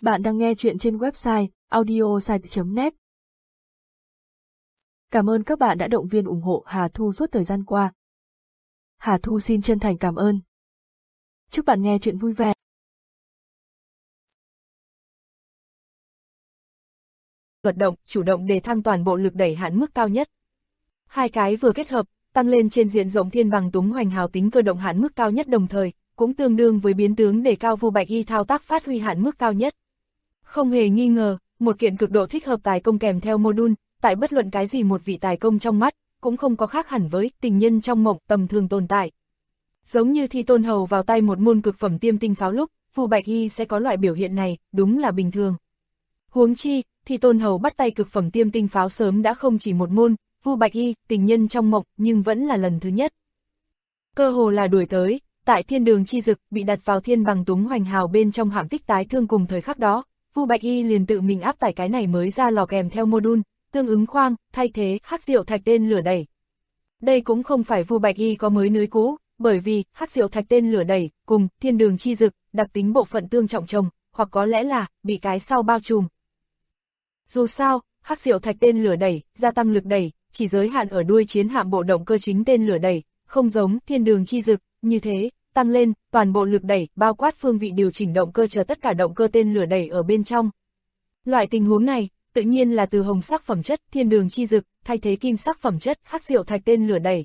Bạn đang nghe chuyện trên website audiosite.net. Cảm ơn các bạn đã động viên ủng hộ Hà Thu suốt thời gian qua. Hà Thu xin chân thành cảm ơn. Chúc bạn nghe chuyện vui vẻ. Luật động, chủ động đề thăng toàn bộ lực đẩy hạn mức cao nhất. Hai cái vừa kết hợp, tăng lên trên diện rộng thiên bằng túng hoành hào tính cơ động hạn mức cao nhất đồng thời, cũng tương đương với biến tướng để cao Vu Bạch Y thao tác phát huy hạn mức cao nhất. Không hề nghi ngờ, một kiện cực độ thích hợp tài công kèm theo module, tại bất luận cái gì một vị tài công trong mắt, cũng không có khác hẳn với tình nhân trong mộng tầm thường tồn tại. Giống như Thi Tôn Hầu vào tay một môn cực phẩm tiêm tinh pháo lúc, Vu Bạch Y sẽ có loại biểu hiện này, đúng là bình thường. Huống chi, Thi Tôn Hầu bắt tay cực phẩm tiêm tinh pháo sớm đã không chỉ một môn, Vu Bạch Y, tình nhân trong mộng, nhưng vẫn là lần thứ nhất. Cơ hồ là đuổi tới, tại thiên đường chi dực, bị đặt vào thiên bằng túng hoành hào bên trong hạm tích tái thương cùng thời khắc đó, Vu Bạch Y liền tự mình áp tải cái này mới ra lò kèm theo module, tương ứng khoang, thay thế, hắc diệu thạch tên lửa đẩy. Đây cũng không phải Vu Bạch Y có mới nới cũ, bởi vì, hắc diệu thạch tên lửa đẩy, cùng, thiên đường chi dực, đặc tính bộ phận tương trọng chồng, hoặc có lẽ là, bị cái sau bao trùm. Dù sao, hắc diệu thạch tên lửa đẩy, gia tăng lực đẩy, chỉ giới hạn ở đuôi chiến hạm bộ động cơ chính tên lửa đẩy, không giống thiên đường chi dực, như thế, tăng lên, toàn bộ lực đẩy, bao quát phương vị điều chỉnh động cơ chờ tất cả động cơ tên lửa đẩy ở bên trong. Loại tình huống này, tự nhiên là từ hồng sắc phẩm chất thiên đường chi dực, thay thế kim sắc phẩm chất hắc diệu thạch tên lửa đẩy.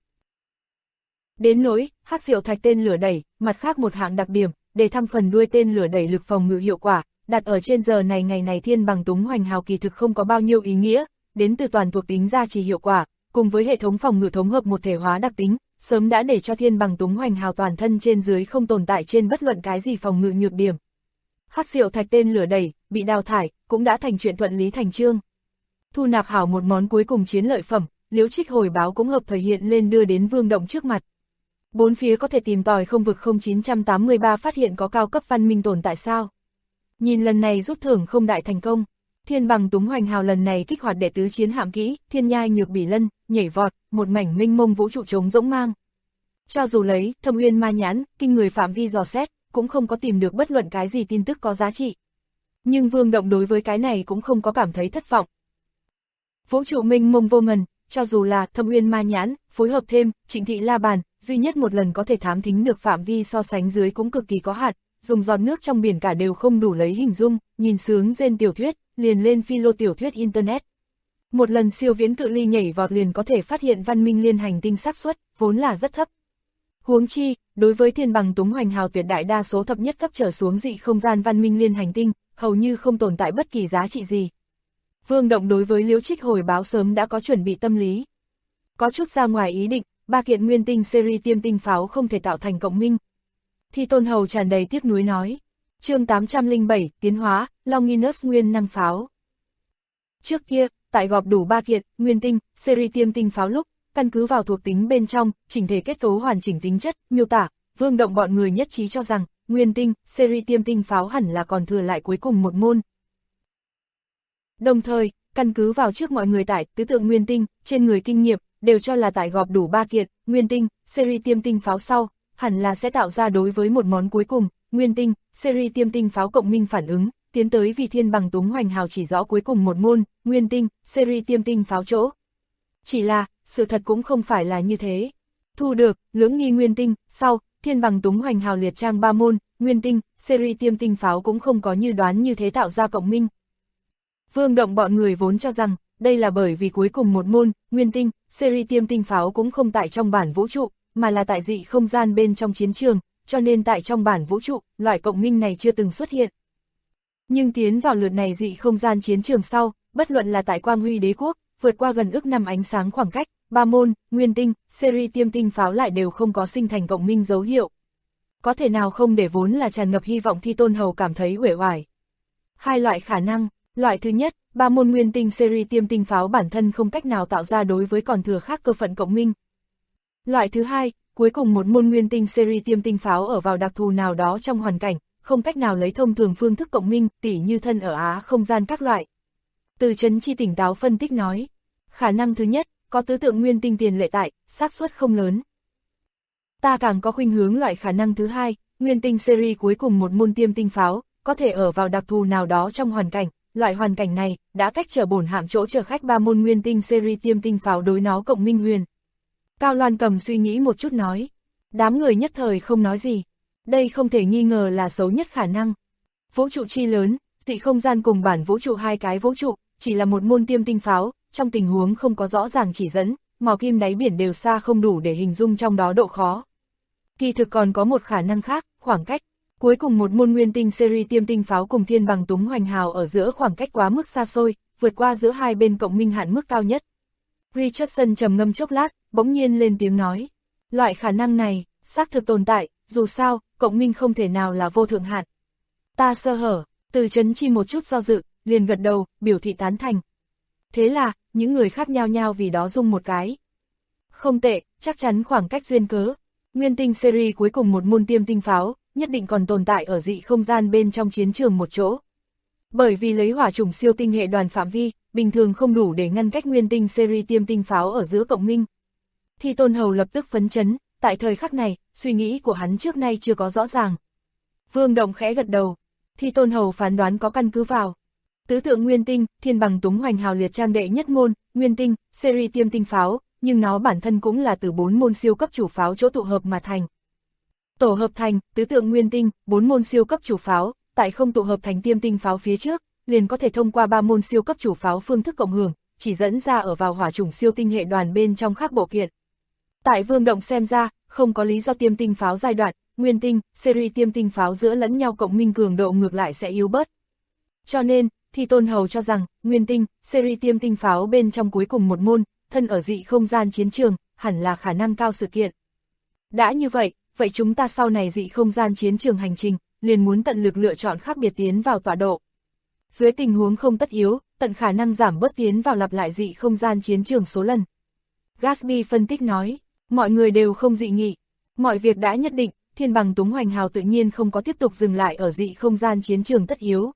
Đến nỗi, hắc diệu thạch tên lửa đẩy, mặt khác một hạng đặc điểm, để thăng phần đuôi tên lửa đẩy lực phòng ngự hiệu quả, đặt ở trên giờ này ngày này thiên bằng túng hoành hào kỳ thực không có bao nhiêu ý nghĩa, đến từ toàn thuộc tính gia trì hiệu quả, cùng với hệ thống phòng ngự thống hợp một thể hóa đặc tính, sớm đã để cho thiên bằng túng hoành hào toàn thân trên dưới không tồn tại trên bất luận cái gì phòng ngự nhược điểm. Hắc diệu thạch tên lửa đẩy, bị đào thải, cũng đã thành chuyện thuận lý thành chương. Thu nạp hảo một món cuối cùng chiến lợi phẩm, Liễu Trích hồi báo cũng hợp thời hiện lên đưa đến Vương Động trước mặt. Bốn phía có thể tìm tòi không vực 0983 phát hiện có cao cấp văn minh tồn tại sao? Nhìn lần này rút thưởng không đại thành công, thiên bằng túng hoành hào lần này kích hoạt đệ tứ chiến hạm kỹ, thiên nhai nhược bỉ lân, nhảy vọt, một mảnh mênh mông vũ trụ trống rỗng mang. Cho dù lấy Thâm Uyên ma nhãn, kinh người phạm vi dò xét, cũng không có tìm được bất luận cái gì tin tức có giá trị. Nhưng Vương Động đối với cái này cũng không có cảm thấy thất vọng. Vũ trụ mênh mông vô ngần, cho dù là Thâm Uyên ma nhãn, phối hợp thêm Trịnh Thị La Bàn, duy nhất một lần có thể thám thính được phạm vi so sánh dưới cũng cực kỳ có hạn, dùng giọt nước trong biển cả đều không đủ lấy hình dung, nhìn sướng rên tiểu thuyết, liền lên philo tiểu thuyết internet. Một lần siêu viễn cự ly nhảy vọt liền có thể phát hiện văn minh liên hành tinh xác suất, vốn là rất thấp. Huống chi, đối với thiên bằng túng hoành hào tuyệt đại đa số thấp nhất cấp trở xuống dị không gian văn minh liên hành tinh, hầu như không tồn tại bất kỳ giá trị gì. Vương Động đối với Liễu Trích hồi báo sớm đã có chuẩn bị tâm lý. Có chút ra ngoài ý định, 3 kiện nguyên tinh series tiêm tinh pháo không thể tạo thành cộng minh. Thi Tôn Hầu tràn đầy tiếc nuối nói. Chương 807, tiến hóa, Longinus nguyên năng pháo. Trước kia, tại gọp đủ 3 kiện, nguyên tinh, series tiêm tinh pháo lúc, căn cứ vào thuộc tính bên trong, chỉnh thể kết cấu hoàn chỉnh tính chất, miêu tả, Vương Động bọn người nhất trí cho rằng, nguyên tinh, series tiêm tinh pháo hẳn là còn thừa lại cuối cùng một môn. Đồng thời, căn cứ vào trước mọi người tại tứ tượng nguyên tinh, trên người kinh nghiệm, đều cho là tại gọp đủ 3 kiện, nguyên tinh, series tiêm tinh pháo sau, hẳn là sẽ tạo ra đối với một món cuối cùng, nguyên tinh, series tiêm tinh pháo cộng minh phản ứng, tiến tới vì thiên bằng túng hoành hào chỉ rõ cuối cùng một môn, nguyên tinh, series tiêm tinh pháo chỗ. Chỉ là, sự thật cũng không phải là như thế. Thu được, lưỡng nghi nguyên tinh, sau, thiên bằng túng hoành hào liệt trang 3 môn, nguyên tinh, series tiêm tinh pháo cũng không có như đoán như thế tạo ra cộng minh. Vương Động bọn người vốn cho rằng, đây là bởi vì cuối cùng một môn, nguyên tinh, series tiêm tinh pháo cũng không tại trong bản vũ trụ, mà là tại dị không gian bên trong chiến trường, cho nên tại trong bản vũ trụ, loại cộng minh này chưa từng xuất hiện. Nhưng tiến vào lượt này dị không gian chiến trường sau, bất luận là tại Quang Huy Đế Quốc, vượt qua gần ức năm ánh sáng khoảng cách, 3 môn, nguyên tinh, series tiêm tinh pháo lại đều không có sinh thành cộng minh dấu hiệu. Có thể nào không để vốn là tràn ngập hy vọng Thi Tôn Hầu cảm thấy uể oải. Hai loại khả năng, loại thứ nhất, 3 môn nguyên tinh series tiêm tinh pháo bản thân không cách nào tạo ra đối với còn thừa khác cơ phận cộng minh. Loại thứ hai, cuối cùng một môn nguyên tinh series tiêm tinh pháo ở vào đặc thù nào đó trong hoàn cảnh, không cách nào lấy thông thường phương thức cộng minh, tỉ như thân ở Á không gian các loại. Từ Trấn Chi tỉnh táo phân tích nói, khả năng thứ nhất, có tứ tượng nguyên tinh tiền lệ tại, xác suất không lớn. Ta càng có khuynh hướng loại khả năng thứ hai, nguyên tinh series cuối cùng một môn tiêm tinh pháo, có thể ở vào đặc thù nào đó trong hoàn cảnh, loại hoàn cảnh này đã cách trở bổn hạm chỗ chở khách 3 môn nguyên tinh series tiêm tinh pháo đối nó cộng minh huyền. Cao Loan Cầm suy nghĩ một chút nói. Đám người nhất thời không nói gì. Đây không thể nghi ngờ là xấu nhất khả năng. Vũ trụ chi lớn, dị không gian cùng bản vũ trụ hai cái vũ trụ, chỉ là một môn tiêm tinh pháo, trong tình huống không có rõ ràng chỉ dẫn, mò kim đáy biển đều xa không đủ để hình dung trong đó độ khó. Kỳ thực còn có một khả năng khác, khoảng cách. Cuối cùng một môn nguyên tinh series tiêm tinh pháo cùng thiên bằng túng hoành hào ở giữa khoảng cách quá mức xa xôi, vượt qua giữa hai bên cộng minh hạn mức cao nhất. Richardson trầm ngâm chốc lát, bỗng nhiên lên tiếng nói. Loại khả năng này, xác thực tồn tại, dù sao, cộng minh không thể nào là vô thượng hạn. Ta sơ hở, Từ Chấn Chi một chút do dự, liền gật đầu, biểu thị tán thành. Thế là, những người khác nhao nhao vì đó rung một cái. Không tệ, chắc chắn khoảng cách duyên cớ. Nguyên tinh series cuối cùng một môn tiêm tinh pháo, nhất định còn tồn tại ở dị không gian bên trong chiến trường một chỗ. Bởi vì lấy hỏa chủng siêu tinh hệ đoàn phạm vi, bình thường không đủ để ngăn cách nguyên tinh series tiêm tinh pháo ở giữa cộng minh. Thi Tôn Hầu lập tức phấn chấn, tại thời khắc này, suy nghĩ của hắn trước nay chưa có rõ ràng. Vương Động khẽ gật đầu, Thi Tôn Hầu phán đoán có căn cứ vào. Tứ tượng nguyên tinh, thiên bằng túng hoành hào liệt trang đệ nhất môn, nguyên tinh, series tiêm tinh pháo, nhưng nó bản thân cũng là từ 4 môn siêu cấp chủ pháo chỗ tụ hợp mà thành. Tổ hợp thành, tứ tượng nguyên tinh, 4 môn siêu cấp chủ pháo, tại không tụ hợp thành tiêm tinh pháo phía trước, liền có thể thông qua 3 môn siêu cấp chủ pháo phương thức cộng hưởng, chỉ dẫn ra ở vào hỏa chủng siêu tinh hệ đoàn bên trong khác bộ kiện. Tại Vương Động xem ra, không có lý do tiêm tinh pháo giai đoạn, nguyên tinh, series tiêm tinh pháo giữa lẫn nhau cộng minh cường độ ngược lại sẽ yếu bớt. Cho nên, Thi Tôn Hầu cho rằng, nguyên tinh, series tiêm tinh pháo bên trong cuối cùng một môn, thân ở dị không gian chiến trường, hẳn là khả năng cao sự kiện. Đã như vậy chúng ta sau này dị không gian chiến trường hành trình, liền muốn tận lực lựa chọn khác biệt tiến vào tọa độ. Dưới tình huống không tất yếu, tận khả năng giảm bớt tiến vào lặp lại dị không gian chiến trường số lần. Gatsby phân tích nói, mọi người đều không dị nghị. Mọi việc đã nhất định, thiên bằng túng hoành hào tự nhiên không có tiếp tục dừng lại ở dị không gian chiến trường tất yếu.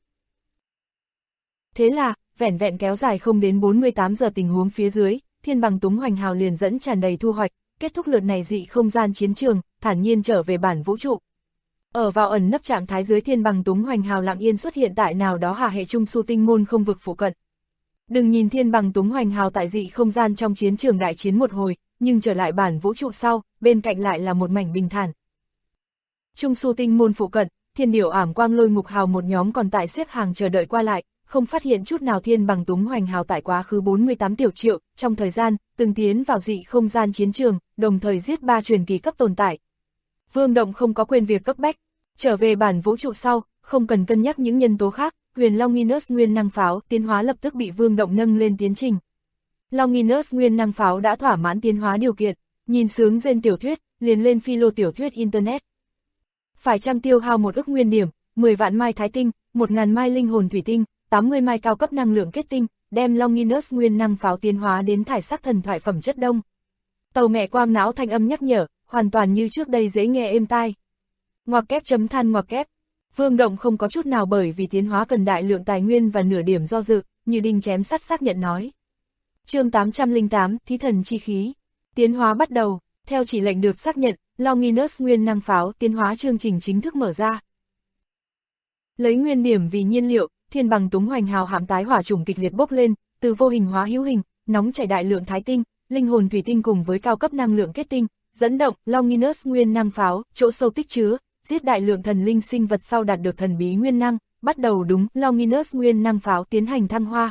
Thế là, vẻn vẹn kéo dài không đến 48 giờ tình huống phía dưới, thiên bằng túng hoành hào liền dẫn tràn đầy thu hoạch, kết thúc lượt này dị không gian chiến trường, thản nhiên trở về bản vũ trụ. Ở vào ẩn nấp trạng thái dưới thiên bằng túng hoành hào lặng yên xuất hiện tại nào đó hà hệ trung su tinh môn không vực phụ cận. Đừng nhìn thiên bằng túng hoành hào tại dị không gian trong chiến trường đại chiến một hồi, nhưng trở lại bản vũ trụ sau, bên cạnh lại là một mảnh bình thản. Trung su tinh môn phụ cận, thiên điểu ảm quang lôi ngục hào một nhóm còn tại xếp hàng chờ đợi qua lại, không phát hiện chút nào thiên bằng túng hoành hào tại quá khứ 48 tiểu triệu, trong thời gian, từng tiến vào dị không gian chiến trường, đồng thời giết 3 truyền kỳ cấp tồn tại. Vương Động không có quên việc cấp bách, trở về bản vũ trụ sau, không cần cân nhắc những nhân tố khác, Huyền Longinus nguyên năng pháo tiến hóa lập tức bị Vương Động nâng lên tiến trình. Longinus nguyên năng pháo đã thỏa mãn tiến hóa điều kiện, nhìn sướng trên tiểu thuyết, liền lên philo tiểu thuyết internet. Phải chăng tiêu hao 1 ức nguyên điểm, 10 vạn mai thái tinh, 1000 mai linh hồn thủy tinh, 80 mai cao cấp năng lượng kết tinh, đem Longinus nguyên năng pháo tiến hóa đến thải sắc thần thoại phẩm chất đông. Tàu mẹ quang não thanh âm nhắc nhở, hoàn toàn như trước đây dễ nghe êm tai. Ngoặc kép chấm than ngoặc kép. Vương Động không có chút nào bởi vì tiến hóa cần đại lượng tài nguyên và nửa điểm do dự, như đinh chém sắt xác nhận nói. Chương 808, Thí thần chi khí. Tiến hóa bắt đầu, theo chỉ lệnh được xác nhận, Longinus nguyên năng pháo tiến hóa chương trình chính thức mở ra. Lấy nguyên điểm vì nhiên liệu, thiên bằng túng hoành hào hạm tái hỏa chủng kịch liệt bốc lên, từ vô hình hóa hữu hình, nóng chảy đại lượng thái tinh, linh hồn thủy tinh cùng với cao cấp năng lượng kết tinh, dẫn động Longinus nguyên năng pháo, chỗ sâu tích chứa, giết đại lượng thần linh sinh vật sau đạt được thần bí nguyên năng, bắt đầu đúng Longinus nguyên năng pháo tiến hành thăng hoa.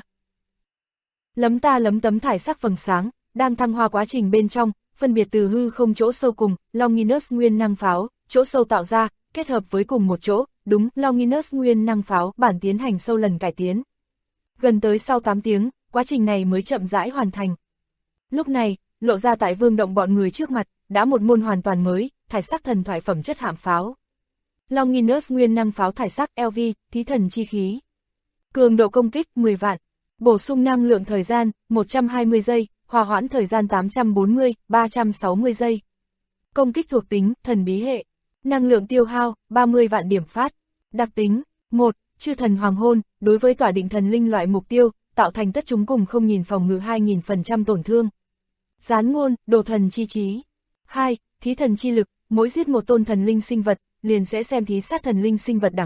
Lấm ta lấm tấm thải sắc vầng sáng, đang thăng hoa quá trình bên trong, phân biệt từ hư không chỗ sâu cùng Longinus nguyên năng pháo, chỗ sâu tạo ra, kết hợp với cùng một chỗ, đúng Longinus nguyên năng pháo bản tiến hành sâu lần cải tiến. Gần tới sau 8 tiếng, quá trình này mới chậm rãi hoàn thành. Lúc này, lộ ra tại Vương Động bọn người trước mặt, đã một môn hoàn toàn mới, thải sắc thần thoại phẩm chất hạm pháo. Longinus nguyên năng pháo thải sắc LV, thí thần chi khí. Cường độ công kích 10 vạn, bổ sung năng lượng thời gian 120 giây, hòa hoãn thời gian 840, 360 giây. Công kích thuộc tính thần bí hệ, năng lượng tiêu hao 30 vạn điểm phát. Đặc tính 1. Chư thần hoàng hôn, đối với tỏa định thần linh loại mục tiêu, tạo thành tất chúng cùng không nhìn phòng ngự 2000% tổn thương. Gián ngôn, đồ thần chi trí. 2. Thí thần chi lực, mỗi giết một tôn thần linh sinh vật, liền sẽ xem thí sát thần linh sinh vật đẳng cấp,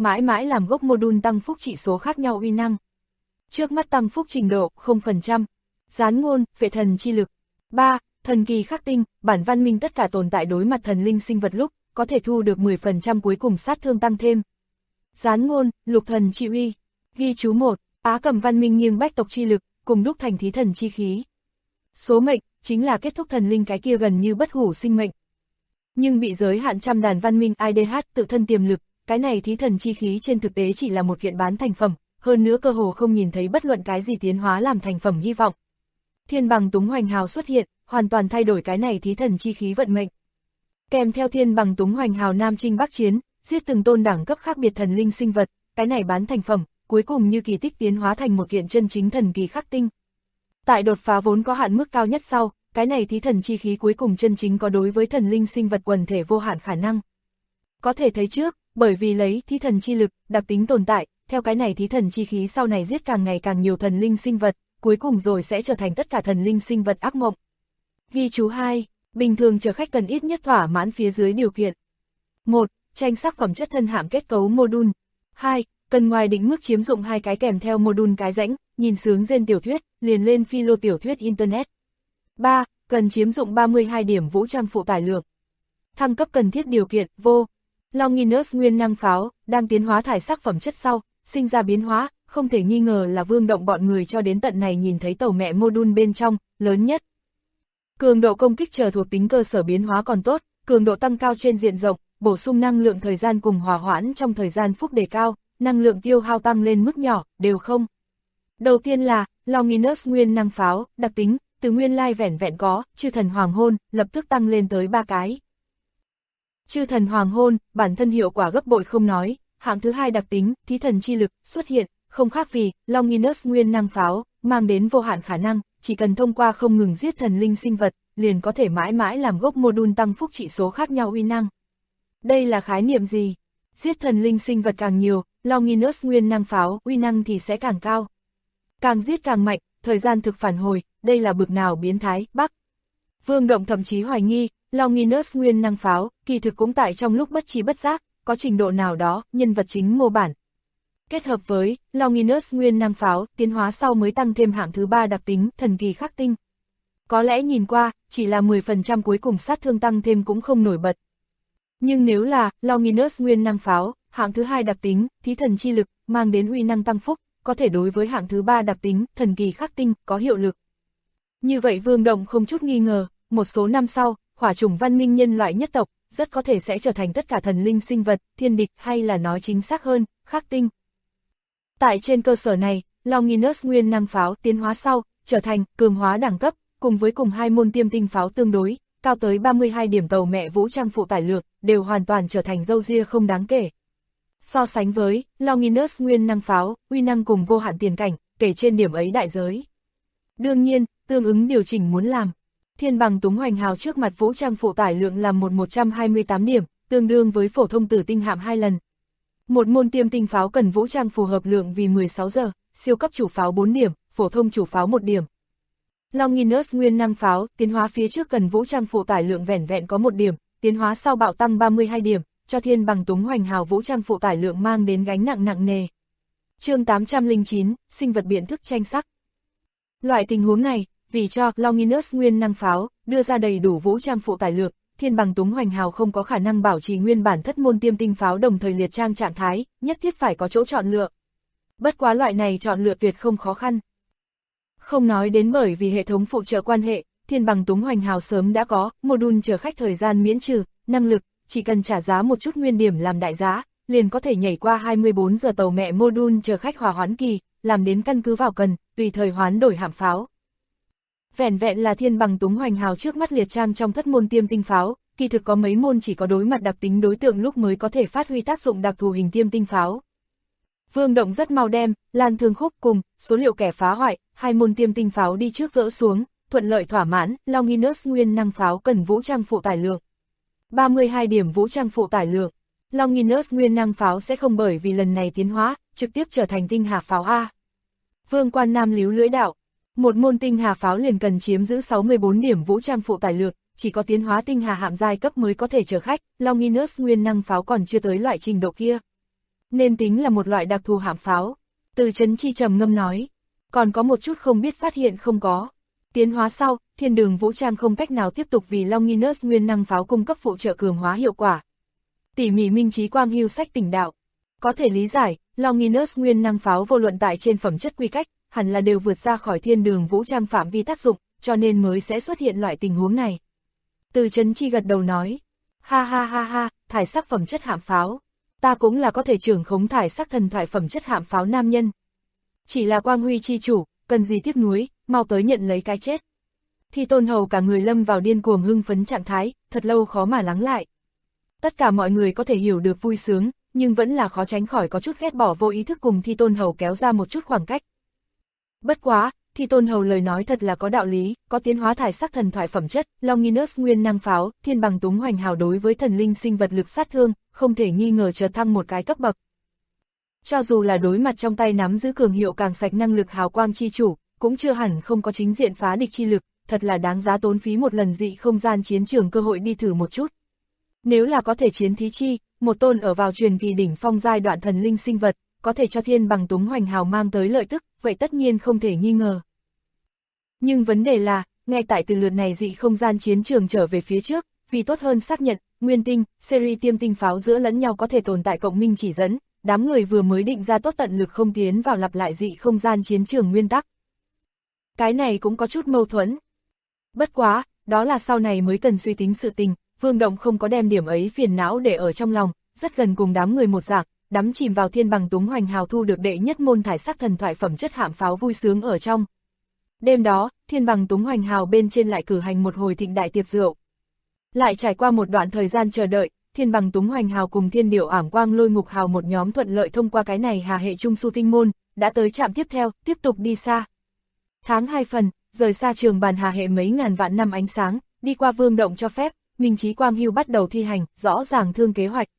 mãi mãi làm gốc module tăng phúc trị số khác nhau uy năng. Trước mắt tăng phúc trình độ 0%. Gián ngôn, phệ thần chi lực. 3. Thần kỳ khắc tinh, bản văn minh tất cả tồn tại đối mặt thần linh sinh vật lúc, có thể thu được 10% cuối cùng sát thương tăng thêm. Gián ngôn, lục thần chi uy. Ghi chú 1. Á Cầm văn minh nghiêng bách tộc chi lực, cùng đúc thành thí thần chi khí. Số mệnh, chính là kết thúc thần linh cái kia gần như bất hủ sinh mệnh. Nhưng bị giới hạn trăm đàn văn minh IDH tự thân tiềm lực, cái này thí thần chi khí trên thực tế chỉ là một kiện bán thành phẩm, hơn nữa cơ hồ không nhìn thấy bất luận cái gì tiến hóa làm thành phẩm hy vọng. Thiên bằng túng hoành hào xuất hiện, hoàn toàn thay đổi cái này thí thần chi khí vận mệnh. Kèm theo thiên bằng túng hoành hào nam chinh bắc chiến, giết từng tôn đẳng cấp khác biệt thần linh sinh vật, cái này bán thành phẩm, cuối cùng như kỳ tích tiến hóa thành một kiện chân chính thần kỳ khắc tinh. Tại đột phá vốn có hạn mức cao nhất sau, cái này thí thần chi khí cuối cùng chân chính có đối với thần linh sinh vật quần thể vô hạn khả năng. Có thể thấy trước, bởi vì lấy thí thần chi lực, đặc tính tồn tại, theo cái này thí thần chi khí sau này giết càng ngày càng nhiều thần linh sinh vật, cuối cùng rồi sẽ trở thành tất cả thần linh sinh vật ác mộng. Ghi chú 2, bình thường chở khách cần ít nhất thỏa mãn phía dưới điều kiện. 1. Tranh sắc phẩm chất thân hạm kết cấu module. 2. Cần ngoài định mức chiếm dụng 2 cái kèm theo module cái rãnh, nhìn sướng gen tiểu thuyết, liền lên philo tiểu thuyết Internet. 3. Cần chiếm dụng 32 điểm vũ trang phụ tải lượng. Thăng cấp cần thiết điều kiện, vô. Longinus nguyên năng pháo, đang tiến hóa thải sắc phẩm chất sau, sinh ra biến hóa, không thể nghi ngờ là Vương Động bọn người cho đến tận này nhìn thấy tàu mẹ module bên trong, lớn nhất. Cường độ công kích chờ thuộc tính cơ sở biến hóa còn tốt, cường độ tăng cao trên diện rộng, bổ sung năng lượng thời gian cùng hòa hoãn trong thời gian phúc đề cao, năng lượng tiêu hao tăng lên mức nhỏ, đều không. Đầu tiên là, Longinus nguyên năng pháo, đặc tính, từ nguyên lai vẻn vẹn có, chư thần hoàng hôn, lập tức tăng lên tới 3 cái. Chư thần hoàng hôn, bản thân hiệu quả gấp bội không nói, hạng thứ 2 đặc tính, thí thần chi lực, xuất hiện, không khác vì, Longinus nguyên năng pháo, mang đến vô hạn khả năng, chỉ cần thông qua không ngừng giết thần linh sinh vật, liền có thể mãi mãi làm gốc module tăng phúc trị số khác nhau uy năng. Đây là khái niệm gì? Giết thần linh sinh vật càng nhiều, Longinus nguyên năng pháo, uy năng thì sẽ càng cao. Càng giết càng mạnh, thời gian thực phản hồi, đây là bực nào biến thái, Bắc. Vương Động thậm chí hoài nghi, Longinus nguyên năng pháo, kỳ thực cũng tại trong lúc bất trí bất giác, có trình độ nào đó, nhân vật chính mô bản. Kết hợp với, Longinus nguyên năng pháo, tiến hóa sau mới tăng thêm hạng thứ 3 đặc tính, thần kỳ khắc tinh. Có lẽ nhìn qua, chỉ là 10% cuối cùng sát thương tăng thêm cũng không nổi bật. Nhưng nếu là, Longinus nguyên năng pháo, hạng thứ 2 đặc tính, thí thần chi lực, mang đến uy năng tăng phúc, có thể đối với hạng thứ 3 đặc tính, thần kỳ khắc tinh, có hiệu lực. Như vậy Vương Động không chút nghi ngờ, một số năm sau, hỏa chủng văn minh nhân loại nhất tộc, rất có thể sẽ trở thành tất cả thần linh sinh vật, thiên địch hay là nói chính xác hơn, khắc tinh. Tại trên cơ sở này, Longinus nguyên năng pháo tiến hóa sau, trở thành cường hóa đẳng cấp, cùng với cùng 2 môn tiêm tinh pháo tương đối, cao tới 32 điểm tàu mẹ vũ trang phụ tải lượng, đều hoàn toàn trở thành râu ria không đáng kể. So sánh với Longinus nguyên năng pháo, uy năng cùng vô hạn tiền cảnh, kể trên điểm ấy đại giới. Đương nhiên, tương ứng điều chỉnh muốn làm. Thiên bằng túng hoành hào trước mặt vũ trang phụ tải lượng là 128 điểm, tương đương với phổ thông tử tinh hạm 2 lần. Một môn tiêm tinh pháo cần vũ trang phù hợp lượng vì 16 giờ, siêu cấp chủ pháo 4 điểm, phổ thông chủ pháo 1 điểm. Longinus nguyên năng pháo, tiến hóa phía trước cần vũ trang phụ tải lượng vẻn vẹn có 1 điểm, tiến hóa sau bạo tăng 32 điểm, cho thiên bằng túng hoành hào vũ trang phụ tải lượng mang đến gánh nặng nặng nề. Chương 809, sinh vật biện thức tranh sắc. Loại tình huống này, vì cho Longinus nguyên năng pháo đưa ra đầy đủ vũ trang phụ tải lượng, thiên bằng túng hoành hào không có khả năng bảo trì nguyên bản thất môn tiêm tinh pháo đồng thời liệt trang trạng thái, nhất thiết phải có chỗ chọn lựa. Bất quá loại này chọn lựa tuyệt không khó khăn. Không nói đến bởi vì hệ thống phụ trợ quan hệ, thiên bằng túng hoành hào sớm đã có module chở khách thời gian miễn trừ, năng lực, chỉ cần trả giá một chút nguyên điểm làm đại giá, liền có thể nhảy qua 24 giờ tàu mẹ module chở khách hòa hoán kỳ, làm đến căn cứ vào cần, tùy thời hoán đổi hạm pháo. Vẻn vẹn là thiên bằng túng hoành hào trước mắt liệt trang trong thất môn tiêm tinh pháo, kỳ thực có mấy môn chỉ có đối mặt đặc tính đối tượng lúc mới có thể phát huy tác dụng đặc thù hình tiêm tinh pháo. Vương Động rất mau đem, Lan Thương Khúc cùng, số liệu kẻ phá hoại, 2 môn tiêm tinh pháo đi trước dỡ xuống, thuận lợi thỏa mãn, Longinus nguyên năng pháo cần vũ trang phụ tải lượng. 32 điểm vũ trang phụ tải lượng. Longinus nguyên năng pháo sẽ không bởi vì lần này tiến hóa, trực tiếp trở thành tinh hà pháo A. Vương Quan Nam líu lưỡi đạo. Một môn tinh hà pháo liền cần chiếm giữ 64 điểm vũ trang phụ tải lượng, chỉ có tiến hóa tinh hà hạm giai cấp mới có thể chở khách, Longinus nguyên năng pháo còn chưa tới loại trình độ kia. Nên tính là một loại đặc thù hạm pháo. Từ Chấn Chi trầm ngâm nói. Còn có một chút không biết phát hiện không có. Tiến hóa sau, thiên đường vũ trang không cách nào tiếp tục vì Longinus nguyên năng pháo cung cấp phụ trợ cường hóa hiệu quả. Tỉ mỉ minh trí quang hưu sách tỉnh đạo. Có thể lý giải, Longinus nguyên năng pháo vô luận tại trên phẩm chất quy cách, hẳn là đều vượt ra khỏi thiên đường vũ trang phạm vi tác dụng, cho nên mới sẽ xuất hiện loại tình huống này. Từ Chấn Chi gật đầu nói, ha ha ha ha, thải sắc phẩm chất hạm pháo. Ta cũng là có thể trưởng khống thải sắc thần thoại phẩm chất hạm pháo nam nhân. Chỉ là quang huy chi chủ, cần gì tiếc nuối, mau tới nhận lấy cái chết. Thi Tôn Hầu cả người lâm vào điên cuồng hưng phấn trạng thái, thật lâu khó mà lắng lại. Tất cả mọi người có thể hiểu được vui sướng, nhưng vẫn là khó tránh khỏi có chút ghét bỏ vô ý thức cùng Thi Tôn Hầu kéo ra một chút khoảng cách. Bất quá, Thi Tôn Hầu lời nói thật là có đạo lý, có tiến hóa thải sắc thần thoại phẩm chất, Longinus nguyên năng pháo, thiên bằng túng hoành hào đối với thần linh sinh vật lực sát thương, không thể nghi ngờ chợt thăng một cái cấp bậc. Cho dù là đối mặt trong tay nắm giữ cường hiệu càng sạch năng lực hào quang chi chủ, cũng chưa hẳn không có chính diện phá địch chi lực, thật là đáng giá tốn phí một lần dị không gian chiến trường cơ hội đi thử một chút. Nếu là có thể chiến thí chi, một tôn ở vào truyền kỳ đỉnh phong giai đoạn thần linh sinh vật, có thể cho thiên bằng túng hoành hào mang tới lợi tức, vậy tất nhiên không thể nghi ngờ. Nhưng vấn đề là, ngay tại từ lượt này dị không gian chiến trường trở về phía trước, vì tốt hơn xác nhận, nguyên tinh, series tiêm tinh pháo giữa lẫn nhau có thể tồn tại cộng minh chỉ dẫn, đám người vừa mới định ra tốt tận lực không tiến vào lặp lại dị không gian chiến trường nguyên tắc. Cái này cũng có chút mâu thuẫn. Bất quá, đó là sau này mới cần suy tính sự tình, Vương Động không có đem điểm ấy phiền não để ở trong lòng, rất gần cùng đám người một dạng, đắm chìm vào thiên bằng túng hoành hào thu được đệ nhất môn thải sắc thần thoại phẩm chất hạm pháo vui sướng ở trong. Đêm đó, thiên bằng túng hoành hào bên trên lại cử hành một hồi thịnh đại tiệc rượu. Lại trải qua một đoạn thời gian chờ đợi, thiên bằng túng hoành hào cùng thiên điệu ảm quang lôi ngục hào một nhóm thuận lợi thông qua cái này hà hệ trung su tinh môn, đã tới trạm tiếp theo, tiếp tục đi xa. Tháng 2 phần, rời xa trường bàn hà hệ mấy ngàn vạn năm ánh sáng, đi qua Vương Động cho phép, minh trí quang hưu bắt đầu thi hành, rõ ràng thương kế hoạch.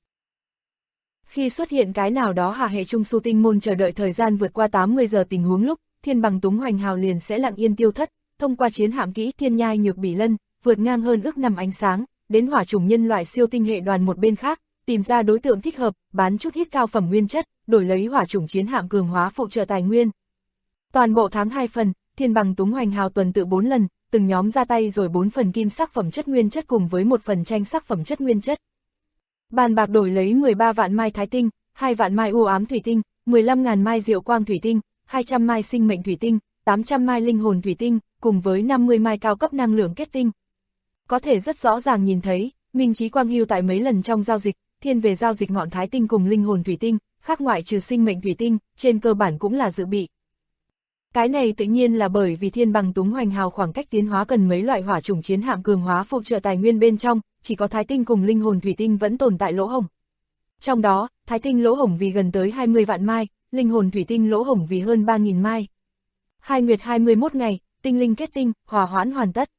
Khi xuất hiện cái nào đó hà hệ trung su tinh môn chờ đợi thời gian vượt qua 80 giờ tình huống lúc, thiên bằng túng hoành hào liền sẽ lặng yên tiêu thất, thông qua chiến hạm kỹ thiên nhai nhược bỉ lân, vượt ngang hơn ước năm ánh sáng, đến hỏa chủng nhân loại siêu tinh hệ đoàn một bên khác, tìm ra đối tượng thích hợp, bán chút hít cao phẩm nguyên chất, đổi lấy hỏa chủng chiến hạm cường hóa phụ trợ tài nguyên. Toàn bộ tháng 2 phần, thiên bằng túng hoành hào tuần tự 4 lần, từng nhóm ra tay rồi 4 phần kim sắc phẩm chất nguyên chất cùng với 1 phần tranh sắc phẩm chất nguyên chất. Bàn bạc đổi lấy 13 vạn mai thái tinh, 2 vạn mai u ám thủy tinh, 15.000 mai diệu quang thủy tinh, 200 mai sinh mệnh thủy tinh, 800 mai linh hồn thủy tinh, cùng với 50 mai cao cấp năng lượng kết tinh. Có thể rất rõ ràng nhìn thấy, minh trí quang hưu tại mấy lần trong giao dịch, thiên về giao dịch ngọn thái tinh cùng linh hồn thủy tinh, khác ngoại trừ sinh mệnh thủy tinh, trên cơ bản cũng là dự bị. Cái này tự nhiên là bởi vì thiên bằng túng hoành hào khoảng cách tiến hóa cần mấy loại hỏa chủng chiến hạm cường hóa phụ trợ tài nguyên bên trong, chỉ có thái tinh cùng linh hồn thủy tinh vẫn tồn tại lỗ hổng. Trong đó, thái tinh lỗ hổng vì gần tới 20 vạn mai, linh hồn thủy tinh lỗ hổng vì hơn 3.000 mai. 2 nguyệt 21 ngày, tinh linh kết tinh, hòa hoãn hoàn tất.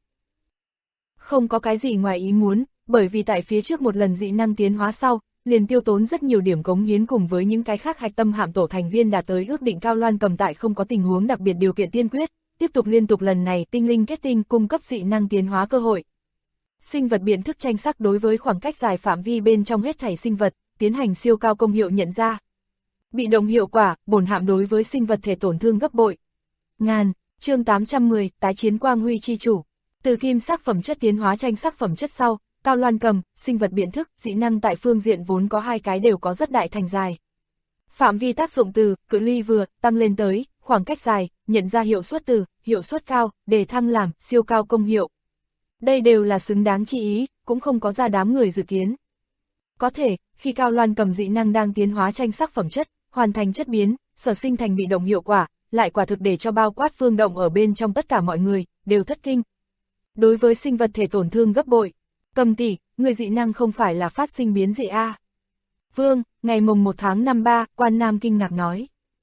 Không có cái gì ngoài ý muốn, bởi vì tại phía trước một lần dị năng tiến hóa sau, liền tiêu tốn rất nhiều điểm cống hiến cùng với những cái khác hạch tâm hạm tổ thành viên đạt tới ước định Cao Loan Cầm tại không có tình huống đặc biệt điều kiện tiên quyết, tiếp tục liên tục lần này tinh linh kết tinh cung cấp dị năng tiến hóa cơ hội. Sinh vật biện thức tranh sắc đối với khoảng cách dài phạm vi bên trong hết thảy sinh vật, tiến hành siêu cao công hiệu nhận ra. Bị động hiệu quả, bổn hạm đối với sinh vật thể tổn thương gấp bội. Chương 810, tái chiến quang huy chi chủ. Từ kim sắc phẩm chất tiến hóa tranh sắc phẩm chất sau, Cao Loan Cầm, sinh vật biện thức, dị năng tại phương diện vốn có hai cái đều có rất đại thành dài. Phạm vi tác dụng từ, cự ly vừa, tăng lên tới, khoảng cách dài, nhận ra hiệu suất từ, hiệu suất cao, để thăng làm, siêu cao công hiệu. Đây đều là xứng đáng chi ý, cũng không có ra đám người dự kiến. Có thể, khi Cao Loan Cầm dị năng đang tiến hóa tranh sắc phẩm chất, hoàn thành chất biến, sở sinh thành bị động hiệu quả, lại quả thực để cho bao quát Vương Động ở bên trong tất cả mọi người, đều thất kinh. Đối với sinh vật thể tổn thương gấp bội, Cầm tỷ, người dị năng không phải là phát sinh biến dị a? Vương, ngày mùng 1 tháng 5/3, Quan Nam kinh ngạc nói.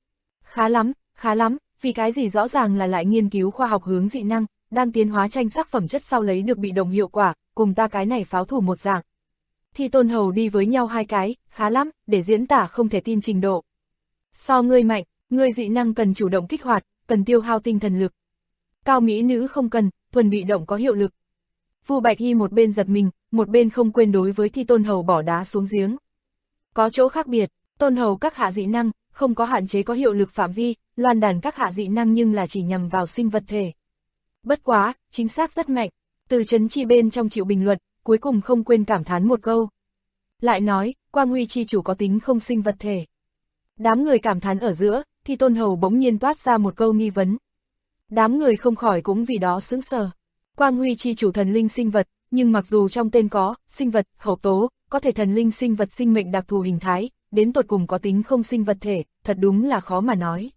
Khá lắm, vì cái gì rõ ràng là lại nghiên cứu khoa học hướng dị năng, đang tiến hóa tranh sắc phẩm chất sau lấy được bị động hiệu quả, cùng ta cái này pháo thủ một dạng. Thi Tôn Hầu đi với nhau hai cái, khá lắm, để diễn tả không thể tin trình độ. So ngươi mạnh, ngươi dị năng cần chủ động kích hoạt, cần tiêu hao tinh thần lực. Cao mỹ nữ không cần, thuần bị động có hiệu lực. Vu Bạch Hy một bên giật mình, một bên không quên đối với Thi Tôn Hầu bỏ đá xuống giếng. Có chỗ khác biệt, Tôn hầu các hạ dị năng, không có hạn chế có hiệu lực phạm vi, loan đàn các hạ dị năng nhưng là chỉ nhằm vào sinh vật thể. Bất quá, chính xác rất mạnh, từ Trấn Chi bên trong chịu bình luận, cuối cùng không quên cảm thán một câu. Lại nói, Quang Huy chi chủ có tính không sinh vật thể. Đám người cảm thán ở giữa, thì Tôn hầu bỗng nhiên toát ra một câu nghi vấn. Đám người không khỏi cũng vì đó sững sờ. Quang Huy chi chủ thần linh sinh vật, nhưng mặc dù trong tên có, sinh vật, hậu tố, có thể thần linh sinh vật sinh mệnh đặc thù hình thái, đến tột cùng có tính không sinh vật thể, thật đúng là khó mà nói.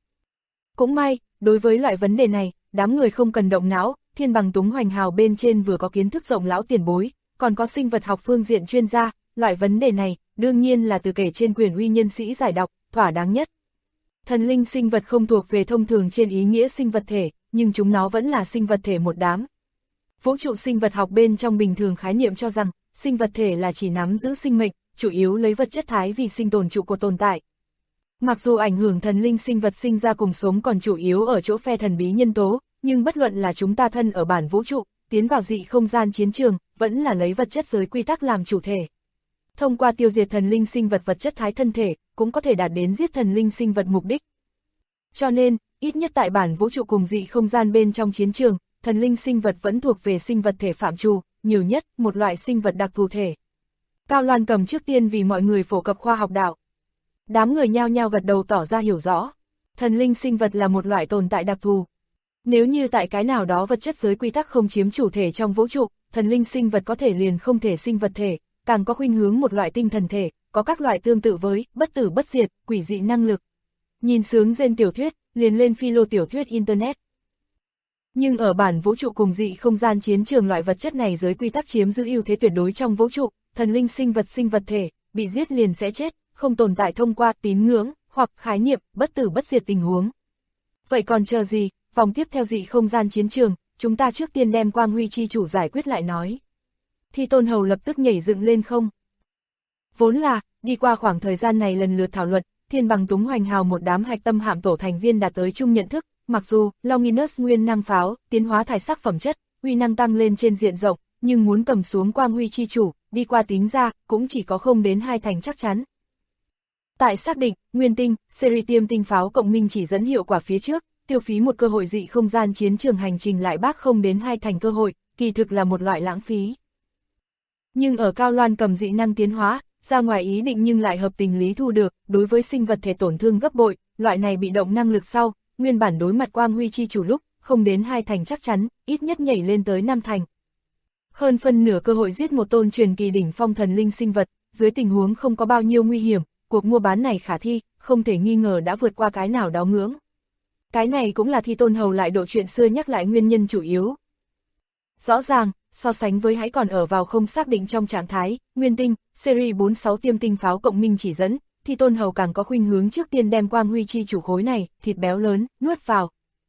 Cũng may, đối với loại vấn đề này, đám người không cần động não, Thiên Bằng Túng Hoành Hào bên trên vừa có kiến thức rộng lão tiền bối, còn có sinh vật học phương diện chuyên gia, loại vấn đề này, đương nhiên là từ kể trên quyền uy nhân sĩ giải đọc, thỏa đáng nhất. Thần linh sinh vật không thuộc về thông thường trên ý nghĩa sinh vật thể, nhưng chúng nó vẫn là sinh vật thể một đám. Vũ trụ sinh vật học bên trong bình thường khái niệm cho rằng, sinh vật thể là chỉ nắm giữ sinh mệnh, chủ yếu lấy vật chất thái vì sinh tồn trụ của tồn tại. Mặc dù ảnh hưởng thần linh sinh vật sinh ra cùng sống còn chủ yếu ở chỗ phe thần bí nhân tố, nhưng bất luận là chúng ta thân ở bản vũ trụ, tiến vào dị không gian chiến trường, vẫn là lấy vật chất giới quy tắc làm chủ thể. Thông qua tiêu diệt thần linh sinh vật vật chất thái thân thể, cũng có thể đạt đến giết thần linh sinh vật mục đích. Cho nên, ít nhất tại bản vũ trụ cùng dị không gian bên trong chiến trường, thần linh sinh vật vẫn thuộc về sinh vật thể phạm trù, nhiều nhất, một loại sinh vật đặc thù thể. Cao Loan Cầm trước tiên vì mọi người phổ cập khoa học đạo. Đám người nhao nhao gật đầu tỏ ra hiểu rõ. Thần linh sinh vật là một loại tồn tại đặc thù. Nếu như tại cái nào đó vật chất giới quy tắc không chiếm chủ thể trong vũ trụ, thần linh sinh vật có thể liền không thể sinh vật thể, càng có khuynh hướng một loại tinh thần thể, có các loại tương tự với bất tử bất diệt, quỷ dị năng lực. Nhìn sướng trên tiểu thuyết, liền lên philo tiểu thuyết internet. Nhưng ở bản vũ trụ cùng dị không gian chiến trường loại vật chất này giới quy tắc chiếm giữ ưu thế tuyệt đối trong vũ trụ, thần linh sinh vật thể, bị giết liền sẽ chết, không tồn tại thông qua tín ngưỡng, hoặc khái niệm, bất tử bất diệt tình huống. Vậy còn chờ gì, vòng tiếp theo dị không gian chiến trường, chúng ta trước tiên đem Quang Huy chi chủ giải quyết lại nói. Thì Tôn hầu lập tức nhảy dựng lên không. Vốn là, đi qua khoảng thời gian này lần lượt thảo luận, Thiên Bằng Túng Hoành Hào một đám hạch tâm hạm tổ thành viên đạt tới chung nhận thức, mặc dù Longinus nguyên năng pháo, tiến hóa thải sắc phẩm chất, uy năng tăng lên trên diện rộng, nhưng muốn cầm xuống Quang Huy chi chủ, đi qua tính ra, cũng chỉ có 0 đến 2 thành chắc chắn. Tại xác định, nguyên tinh, Ceritium tinh pháo cộng minh chỉ dẫn hiệu quả phía trước, tiêu phí một cơ hội dị không gian chiến trường hành trình lại bác 0 đến 2 thành cơ hội, kỳ thực là một loại lãng phí. Nhưng ở Cao Loan Cầm dị năng tiến hóa, ra ngoài ý định nhưng lại hợp tình lý thu được, đối với sinh vật thể tổn thương gấp bội, loại này bị động năng lực sau, nguyên bản đối mặt Quang Huy chi chủ lúc, 0 đến 2 thành chắc chắn, ít nhất nhảy lên tới 5 thành. Hơn phân nửa cơ hội giết một tôn truyền kỳ đỉnh phong thần linh sinh vật, dưới tình huống không có bao nhiêu nguy hiểm, cuộc mua bán này khả thi, không thể nghi ngờ đã vượt qua cái nào đó ngưỡng. Cái này cũng là Thi Tôn hầu lại độ chuyện xưa nhắc lại nguyên nhân chủ yếu. Rõ ràng, so sánh với hãy còn ở vào không xác định trong trạng thái, nguyên tinh, series 46 tiêm tinh pháo cộng minh chỉ dẫn, Thi Tôn hầu càng có khuynh hướng trước tiên đem Quang Huy chi chủ khối này, thịt béo lớn, nuốt vào.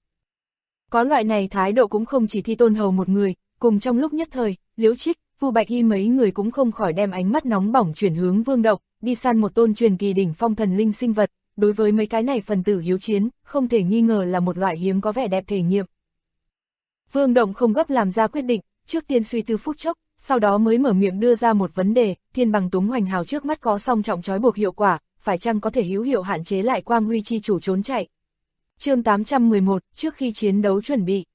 Có loại này thái độ cũng không chỉ Thi Tôn hầu một người, cùng trong lúc nhất thời, Liễu Trích, Vu Bạch Y mấy người cũng không khỏi đem ánh mắt nóng bỏng chuyển hướng Vương Động, đi săn một tôn truyền kỳ đỉnh phong thần linh sinh vật, đối với mấy cái này phần tử hiếu chiến, không thể nghi ngờ là một loại hiếm có vẻ đẹp thể nghiệm. Vương Động không gấp làm ra quyết định, trước tiên suy tư phút chốc, sau đó mới mở miệng đưa ra một vấn đề, Thiên Bằng Túng Hoành Hào trước mắt có song trọng trói buộc hiệu quả, phải chăng có thể hữu hiệu hạn chế lại Quang Huy chi chủ trốn chạy. Chương 811, trước khi chiến đấu chuẩn bị.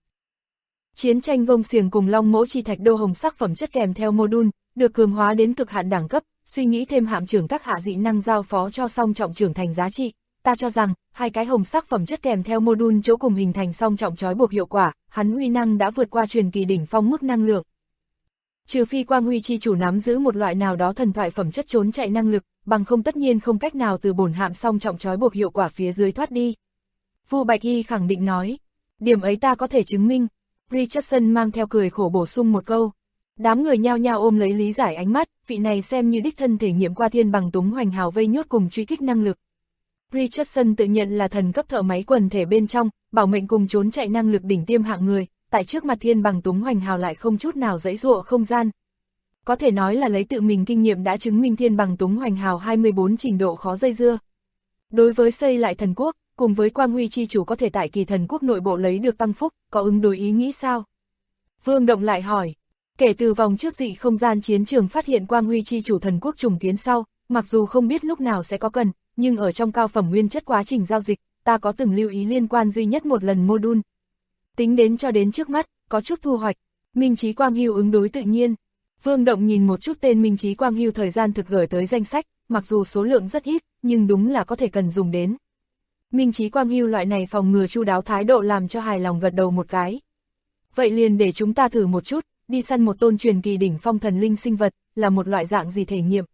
Chiến tranh gông xiềng cùng Long Mỗ chi thạch đô hồng sắc phẩm chất kèm theo module, được cường hóa đến cực hạn đẳng cấp, suy nghĩ thêm hạm trưởng các hạ dị năng giao phó cho song trọng trưởng thành giá trị. Ta cho rằng, hai cái hồng sắc phẩm chất kèm theo module chỗ cùng hình thành song trọng trói buộc hiệu quả, hắn uy năng đã vượt qua truyền kỳ đỉnh phong mức năng lượng. Trừ phi Quang Huy chi chủ nắm giữ một loại nào đó thần thoại phẩm chất trốn chạy năng lực, bằng không tất nhiên không cách nào từ bổn hạm song trọng trói buộc hiệu quả phía dưới thoát đi. Vu Bạch Y khẳng định nói, điểm ấy ta có thể chứng minh. Richardson mang theo cười khổ bổ sung một câu. Đám người nhao nhao ôm lấy lý giải ánh mắt, vị này xem như đích thân thể nghiệm qua Thiên Bằng Túng Hoành Hào vây nhốt cùng truy kích năng lực. Richardson tự nhận là thần cấp thợ máy quần thể bên trong, bảo mệnh cùng trốn chạy năng lực đỉnh tiêm hạng người, tại trước mặt Thiên Bằng Túng Hoành Hào lại không chút nào giãy giụa không gian. Có thể nói là lấy tự mình kinh nghiệm đã chứng minh Thiên Bằng Túng Hoành Hào 24 trình độ khó dây dưa. Đối với xây lại thần quốc, cùng với Quang Huy chi chủ có thể tại kỳ thần quốc nội bộ lấy được tăng phúc, có ứng đối ý nghĩ sao? Vương Động lại hỏi, kể từ vòng trước dị không gian chiến trường phát hiện Quang Huy chi chủ thần quốc trùng kiến sau, Mặc dù không biết lúc nào sẽ có cần, nhưng ở trong cao phẩm nguyên chất quá trình giao dịch, ta có từng lưu ý liên quan duy nhất một lần module. Tính đến cho đến trước mắt, có chút thu hoạch. Minh Chí Quang Hưu ứng đối tự nhiên. Vương Động nhìn một chút tên Minh Chí Quang Hưu thời gian thực gửi tới danh sách, mặc dù số lượng rất ít, nhưng đúng là có thể cần dùng đến. Minh Chí Quang Hưu loại này phòng ngừa chu đáo thái độ làm cho hài lòng gật đầu một cái. Vậy liền để chúng ta thử một chút, đi săn một tôn truyền kỳ đỉnh phong thần linh sinh vật, là một loại dạng gì thể nghiệm.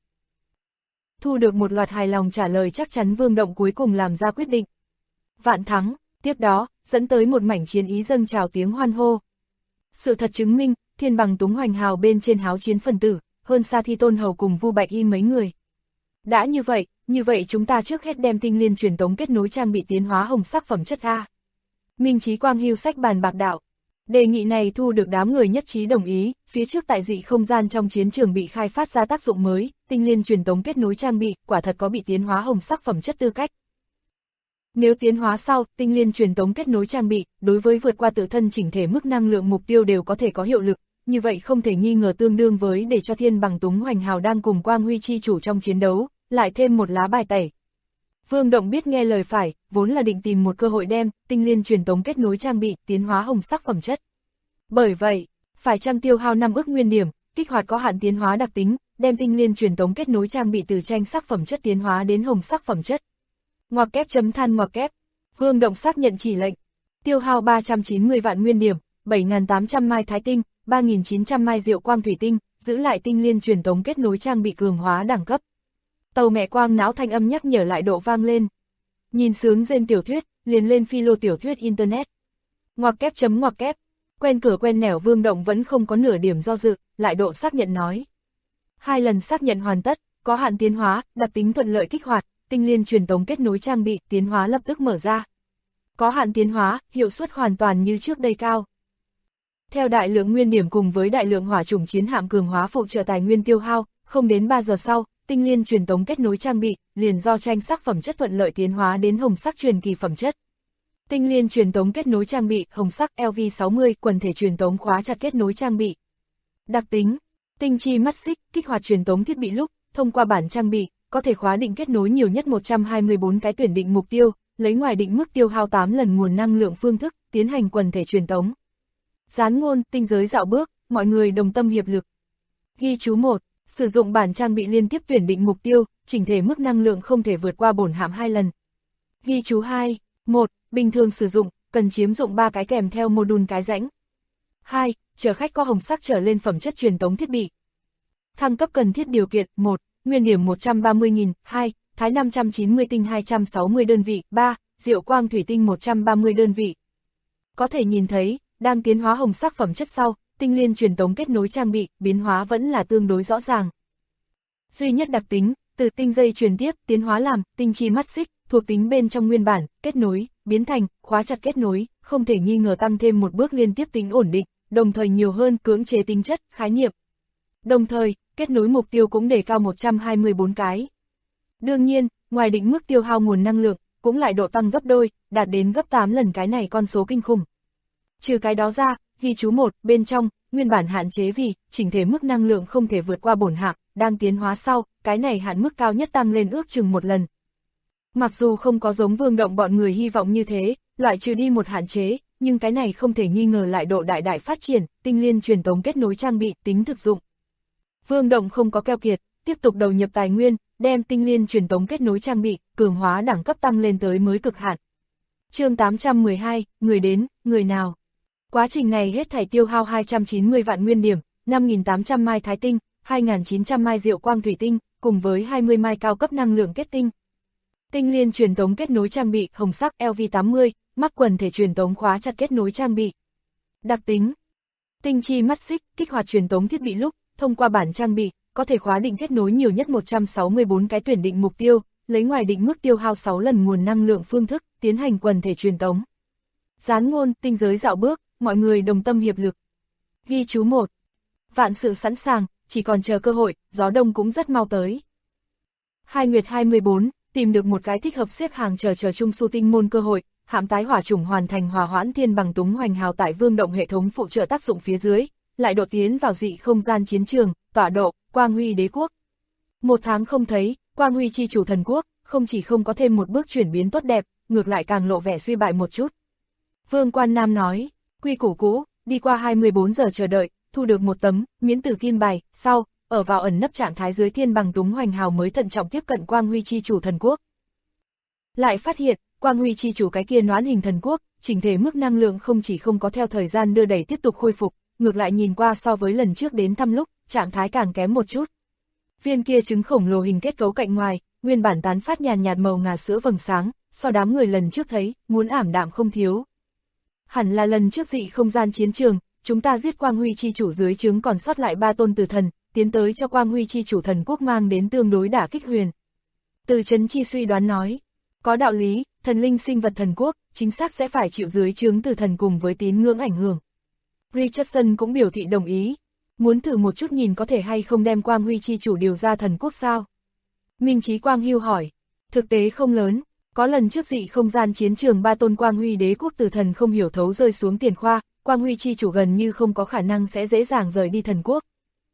Thu được một loạt hài lòng trả lời chắc chắn Vương Động cuối cùng làm ra quyết định. Vạn thắng, tiếp đó, dẫn tới một mảnh chiến ý dâng trào tiếng hoan hô. Sự thật chứng minh, Thiên Bằng Túng Hoành Hào bên trên háo chiến phần tử, hơn xa Thi Tôn Hầu cùng Vu Bạch Y mấy người. Đã như vậy chúng ta trước hết đem tinh liên truyền tống kết nối trang bị tiến hóa hồng sắc phẩm chất A. Minh Chí Quang Hưu sách bàn bạc đạo. Đề nghị này thu được đám người nhất trí đồng ý, phía trước tại dị không gian trong chiến trường bị khai phát ra tác dụng mới, tinh liên truyền tống kết nối trang bị, quả thật có bị tiến hóa hồng sắc phẩm chất tư cách. Nếu tiến hóa sau, tinh liên truyền tống kết nối trang bị, đối với vượt qua tự thân chỉnh thể mức năng lượng mục tiêu đều có thể có hiệu lực, như vậy không thể nghi ngờ tương đương với để cho Thiên Bằng Túng Hoành Hào đang cùng Quang Huy chi chủ trong chiến đấu, lại thêm một lá bài tẩy. Vương Động biết nghe lời phải, vốn là định tìm một cơ hội đem tinh liên truyền tống kết nối trang bị tiến hóa hồng sắc phẩm chất. Bởi vậy, phải chăng tiêu hao 5 ức nguyên điểm, kích hoạt có hạn tiến hóa đặc tính, đem tinh liên truyền tống kết nối trang bị từ tranh sắc phẩm chất tiến hóa đến hồng sắc phẩm chất. Ngoặc kép chấm than ngoặc kép. Vương Động xác nhận chỉ lệnh. Tiêu hao 390 vạn nguyên điểm, 7.800 mai thái tinh, 3.900 mai diệu quang thủy tinh, giữ lại tinh liên truyền tống kết nối trang bị cường hóa đẳng cấp. Tàu mẹ quang não thanh âm nhắc nhở lại độ vang lên. Nhìn sướng rên tiểu thuyết, liền lên philo tiểu thuyết internet. Ngoặc kép chấm ngoặc kép. Quen cửa quen nẻo Vương Động vẫn không có nửa điểm do dự, lại độ xác nhận nói. 2 lần xác nhận hoàn tất, có hạn tiến hóa, đặc tính thuận lợi kích hoạt, tinh liên truyền tống kết nối trang bị, tiến hóa lập tức mở ra. Có hạn tiến hóa, hiệu suất hoàn toàn như trước đây cao. Theo đại lượng nguyên điểm cùng với đại lượng hỏa chủng chiến hạm cường hóa phụ trợ tài nguyên tiêu hao, không đến 3 giờ sau, tinh liên truyền tống kết nối trang bị, liền do tranh sắc phẩm chất thuận lợi tiến hóa đến hồng sắc truyền kỳ phẩm chất. Tinh liên truyền tống kết nối trang bị, hồng sắc LV60, quần thể truyền tống khóa chặt kết nối trang bị. Đặc tính, tinh chi mắt xích, kích hoạt truyền tống thiết bị lúc, thông qua bản trang bị, có thể khóa định kết nối nhiều nhất 124 cái tuyển định mục tiêu, lấy ngoài định mức tiêu hao 8 lần nguồn năng lượng phương thức, tiến hành quần thể truyền tống. Gián ngôn, tinh giới dạo bước, mọi người đồng tâm hiệp lực. Ghi chú 1, sử dụng bản trang bị liên tiếp tuyển định mục tiêu, chỉnh thể mức năng lượng không thể vượt qua bổn hạm 2 lần. Ghi chú 2, 1, bình thường sử dụng, cần chiếm dụng 3 cái kèm theo module cái rãnh. 2, chở khách có hồng sắc trở lên phẩm chất truyền tống thiết bị. Thăng cấp cần thiết điều kiện, 1, nguyên điểm 130.000, 2, thái 590 tinh 260 đơn vị, 3, diệu quang thủy tinh 130 đơn vị. Có thể nhìn thấy, đang tiến hóa hồng sắc phẩm chất sau, tinh liên truyền tống kết nối trang bị, biến hóa vẫn là tương đối rõ ràng. Duy nhất đặc tính, từ tinh dây truyền tiếp, tiến hóa làm, tinh chi mắt xích, thuộc tính bên trong nguyên bản, kết nối, biến thành, khóa chặt kết nối, không thể nghi ngờ tăng thêm một bước liên tiếp tính ổn định, đồng thời nhiều hơn cưỡng chế tính chất, khái niệm. Đồng thời, kết nối mục tiêu cũng đề cao 124 cái. Đương nhiên, ngoài định mức tiêu hao nguồn năng lượng, cũng lại độ tăng gấp đôi, đạt đến gấp 8 lần cái này con số kinh khủng. Trừ cái đó ra, ghi chú 1, bên trong, nguyên bản hạn chế vì, chỉnh thể mức năng lượng không thể vượt qua bổn hạm, đang tiến hóa sau, cái này hạn mức cao nhất tăng lên ước chừng 1 lần. Mặc dù không có giống Vương Động bọn người hy vọng như thế, loại trừ đi một hạn chế, nhưng cái này không thể nghi ngờ lại độ đại phát triển, tinh liên truyền tống kết nối trang bị, tính thực dụng. Vương Động không có keo kiệt, tiếp tục đầu nhập tài nguyên, đem tinh liên truyền tống kết nối trang bị, cường hóa đẳng cấp tăng lên tới mới cực hạn. Chương 812, người đến, người nào. Quá trình này hết thảy tiêu hao 290 vạn nguyên điểm, 5.800 mai thái tinh, 2.900 mai diệu quang thủy tinh, cùng với 20 mai cao cấp năng lượng kết tinh. Tinh liên truyền tống kết nối trang bị, hồng sắc LV80, mắc quần thể truyền tống khóa chặt kết nối trang bị. Đặc tính, tinh chi mắt xích, kích hoạt truyền tống thiết bị lúc, thông qua bản trang bị, có thể khóa định kết nối nhiều nhất 164 cái tuyển định mục tiêu, lấy ngoài định mức tiêu hao 6 lần nguồn năng lượng phương thức, tiến hành quần thể truyền tống. Gián ngôn, tinh giới dạo bước, mọi người đồng tâm hiệp lực. Ghi chú 1. Vạn sự sẵn sàng, chỉ còn chờ cơ hội, gió đông cũng rất mau tới. 2 Nguyệt 24, tìm được một cái thích hợp xếp hàng chờ Trung Su tinh môn cơ hội, hạm tái hỏa chủng hoàn thành hòa hoãn Thiên Bằng Túng Hoành Hào tại Vương Động hệ thống phụ trợ tác dụng phía dưới, lại độ tiến vào dị không gian chiến trường, tọa độ, Quang Huy Đế Quốc. 1 tháng không thấy, Quang Huy chi chủ thần quốc, không chỉ không có thêm một bước chuyển biến tốt đẹp, ngược lại càng lộ vẻ suy bại một chút. Vương Quan Nam nói, quy củ cũ, đi qua 24 giờ chờ đợi, thu được một tấm, miễn tử kim bài, sau, ở vào ẩn nấp trạng thái dưới thiên bằng túng hoành hào mới thận trọng tiếp cận Quang Huy chi chủ thần quốc. Lại phát hiện, Quang Huy chi chủ cái kia noãn hình thần quốc, chỉnh thể mức năng lượng không chỉ không có theo thời gian đưa đẩy tiếp tục khôi phục, ngược lại nhìn qua so với lần trước đến thăm lúc, trạng thái càng kém một chút. Viên kia trứng khổng lồ hình kết cấu cạnh ngoài, nguyên bản tán phát nhàn nhạt màu ngà sữa vầng sáng, so đám người lần trước thấy, muốn ảm đạm không thiếu. Hẳn là lần trước dị không gian chiến trường, chúng ta giết Quang Huy chi chủ dưới trướng còn sót lại 3 tôn tử thần, tiến tới cho Quang Huy chi chủ thần quốc mang đến tương đối đả kích huyền. Từ Trấn Chi suy đoán nói, có đạo lý, thần linh sinh vật thần quốc, chính xác sẽ phải chịu dưới trướng tử thần cùng với tín ngưỡng ảnh hưởng. Richardson cũng biểu thị đồng ý, muốn thử một chút nhìn có thể hay không đem Quang Huy chi chủ điều ra thần quốc sao. Minh Chí Quang Hưu hỏi, thực tế không lớn, có lần trước dị không gian chiến trường 3 tôn Quang Huy đế quốc tử thần không hiểu thấu rơi xuống tiền khoa, Quang Huy chi chủ gần như không có khả năng sẽ dễ dàng rời đi thần quốc.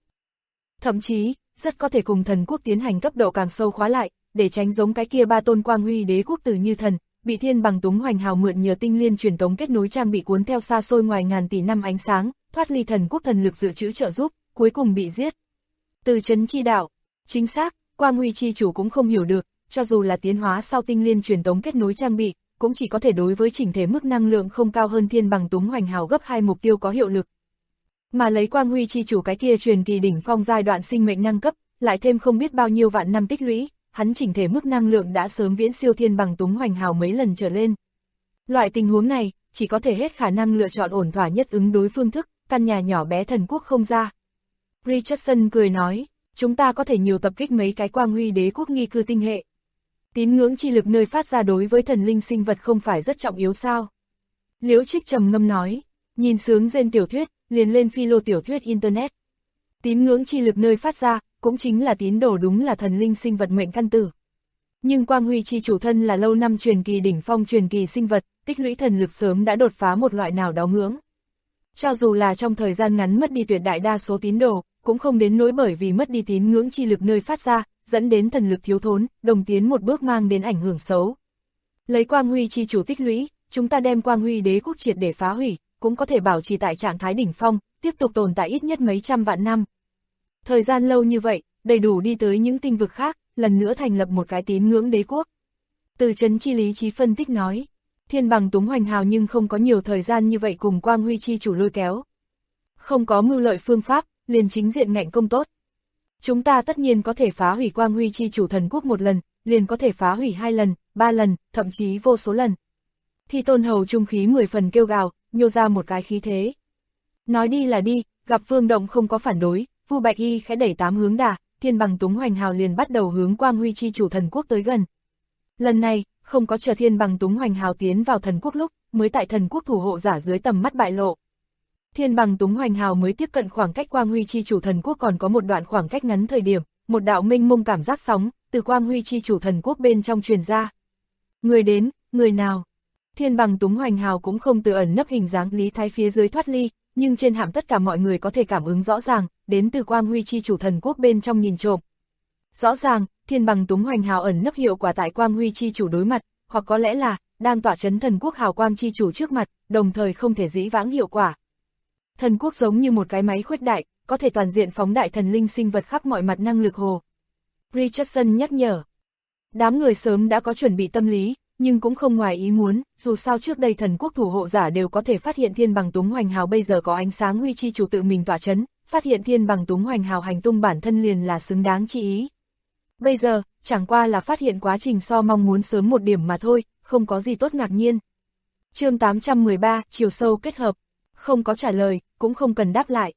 Thậm chí, rất có thể cùng thần quốc tiến hành cấp độ càng sâu khóa lại, để tránh giống cái kia 3 tôn Quang Huy đế quốc tử như thần, bị thiên bằng túng hoành hào mượn nhờ tinh liên truyền tống kết nối trang bị cuốn theo xa xôi ngoài ngàn tỷ năm ánh sáng, thoát ly thần quốc thần lực dự trữ trợ giúp, cuối cùng bị giết. Từ Trấn Chi đạo, chính xác, Quang Huy chi chủ cũng không hiểu được, cho dù là tiến hóa sau tinh liên truyền tống kết nối trang bị, cũng chỉ có thể đối với chỉnh thể mức năng lượng không cao hơn thiên bằng túng hoành hào gấp 2 mục tiêu có hiệu lực. Mà lấy Quang Huy chi chủ cái kia truyền kỳ đỉnh phong giai đoạn sinh mệnh năng cấp, lại thêm không biết bao nhiêu vạn năm tích lũy, hắn chỉnh thể mức năng lượng đã sớm viễn siêu thiên bằng túng hoành hào mấy lần trở lên. Loại tình huống này, chỉ có thể hết khả năng lựa chọn ổn thỏa nhất ứng đối phương thức, căn nhà nhỏ bé thần quốc không ra. Richardson cười nói, chúng ta có thể nhiều tập kích mấy cái Quang Huy đế quốc nghi cư tinh hệ. Tín ngưỡng chi lực nơi phát ra đối với thần linh sinh vật không phải rất trọng yếu sao? Liễu Trích trầm ngâm nói, nhìn sướng rên tiểu thuyết, liền lên philo tiểu thuyết internet. Tín ngưỡng chi lực nơi phát ra, cũng chính là tín đồ đúng là thần linh sinh vật mệnh căn tử. Nhưng Quang Huy chi chủ thân là lâu năm truyền kỳ đỉnh phong truyền kỳ sinh vật, tích lũy thần lực sớm đã đột phá một loại nào đó ngưỡng. Cho dù là trong thời gian ngắn mất đi tuyệt đại đa số tín đồ, cũng không đến nỗi bởi vì mất đi tín ngưỡng chi lực nơi phát ra, dẫn đến thần lực thiếu thốn, đồng tiến một bước mang đến ảnh hưởng xấu. Lấy Quang Huy chi chủ tích lũy, chúng ta đem Quang Huy đế quốc triệt để phá hủy, cũng có thể bảo trì tại trạng thái đỉnh phong, tiếp tục tồn tại ít nhất mấy trăm vạn năm. Thời gian lâu như vậy, đầy đủ đi tới những tinh vực khác, lần nữa thành lập một cái tín ngưỡng đế quốc. Từ Trấn Chi lý trí phân tích nói, thiên bằng túng hoành hào nhưng không có nhiều thời gian như vậy cùng Quang Huy chi chủ lôi kéo. Không có mưu lợi phương pháp, liền chính diện ngạnh công tốt. Chúng ta tất nhiên có thể phá hủy Quang Huy chi chủ thần quốc một lần, liền có thể phá hủy 2 lần, 3 lần, thậm chí vô số lần. Thi Tôn Hầu trung khí 10 phần kêu gào, nhô ra một cái khí thế. Nói đi là đi, gặp Vương Động không có phản đối, Vu Bạch Y khẽ đẩy 8 hướng đà, thiên bằng túng hoành hào liền bắt đầu hướng Quang Huy chi chủ thần quốc tới gần. Lần này, không có chờ thiên bằng túng hoành hào tiến vào thần quốc lúc, mới tại thần quốc thủ hộ giả dưới tầm mắt bại lộ. Thiên bằng túng hoành hào mới tiếp cận khoảng cách Quang Huy chi chủ thần quốc còn có một đoạn khoảng cách ngắn thời điểm, một đạo mênh mông cảm giác sóng, từ Quang Huy chi chủ thần quốc bên trong truyền ra. Người đến, người nào? Thiên bằng túng hoành hào cũng không từ ẩn nấp hình dáng Lý Thái phía dưới thoát ly, nhưng trên hạm tất cả mọi người có thể cảm ứng rõ ràng, đến từ Quang Huy chi chủ thần quốc bên trong nhìn trộm. Rõ ràng, thiên bằng túng hoành hào ẩn nấp hiệu quả tại Quang Huy chi chủ đối mặt, hoặc có lẽ là, đang tỏa chấn thần quốc hào quang chi chủ trước mặt, đồng thời không thể dĩ vãng hiệu quả. Thần quốc giống như một cái máy khuếch đại, có thể toàn diện phóng đại thần linh sinh vật khắp mọi mặt năng lực hồ. Richardson nhắc nhở. Đám người sớm đã có chuẩn bị tâm lý, nhưng cũng không ngoài ý muốn, dù sao trước đây thần quốc thủ hộ giả đều có thể phát hiện thiên bằng túng hoành hào bây giờ có ánh sáng huy chi chủ tự mình tỏa chấn, phát hiện thiên bằng túng hoành hào hành tung bản thân liền là xứng đáng chi ý. Bây giờ, chẳng qua là phát hiện quá trình so mong muốn sớm một điểm mà thôi, không có gì tốt ngạc nhiên. Chương 813, chiều sâu kết hợp. Không có trả lời, cũng không cần đáp lại.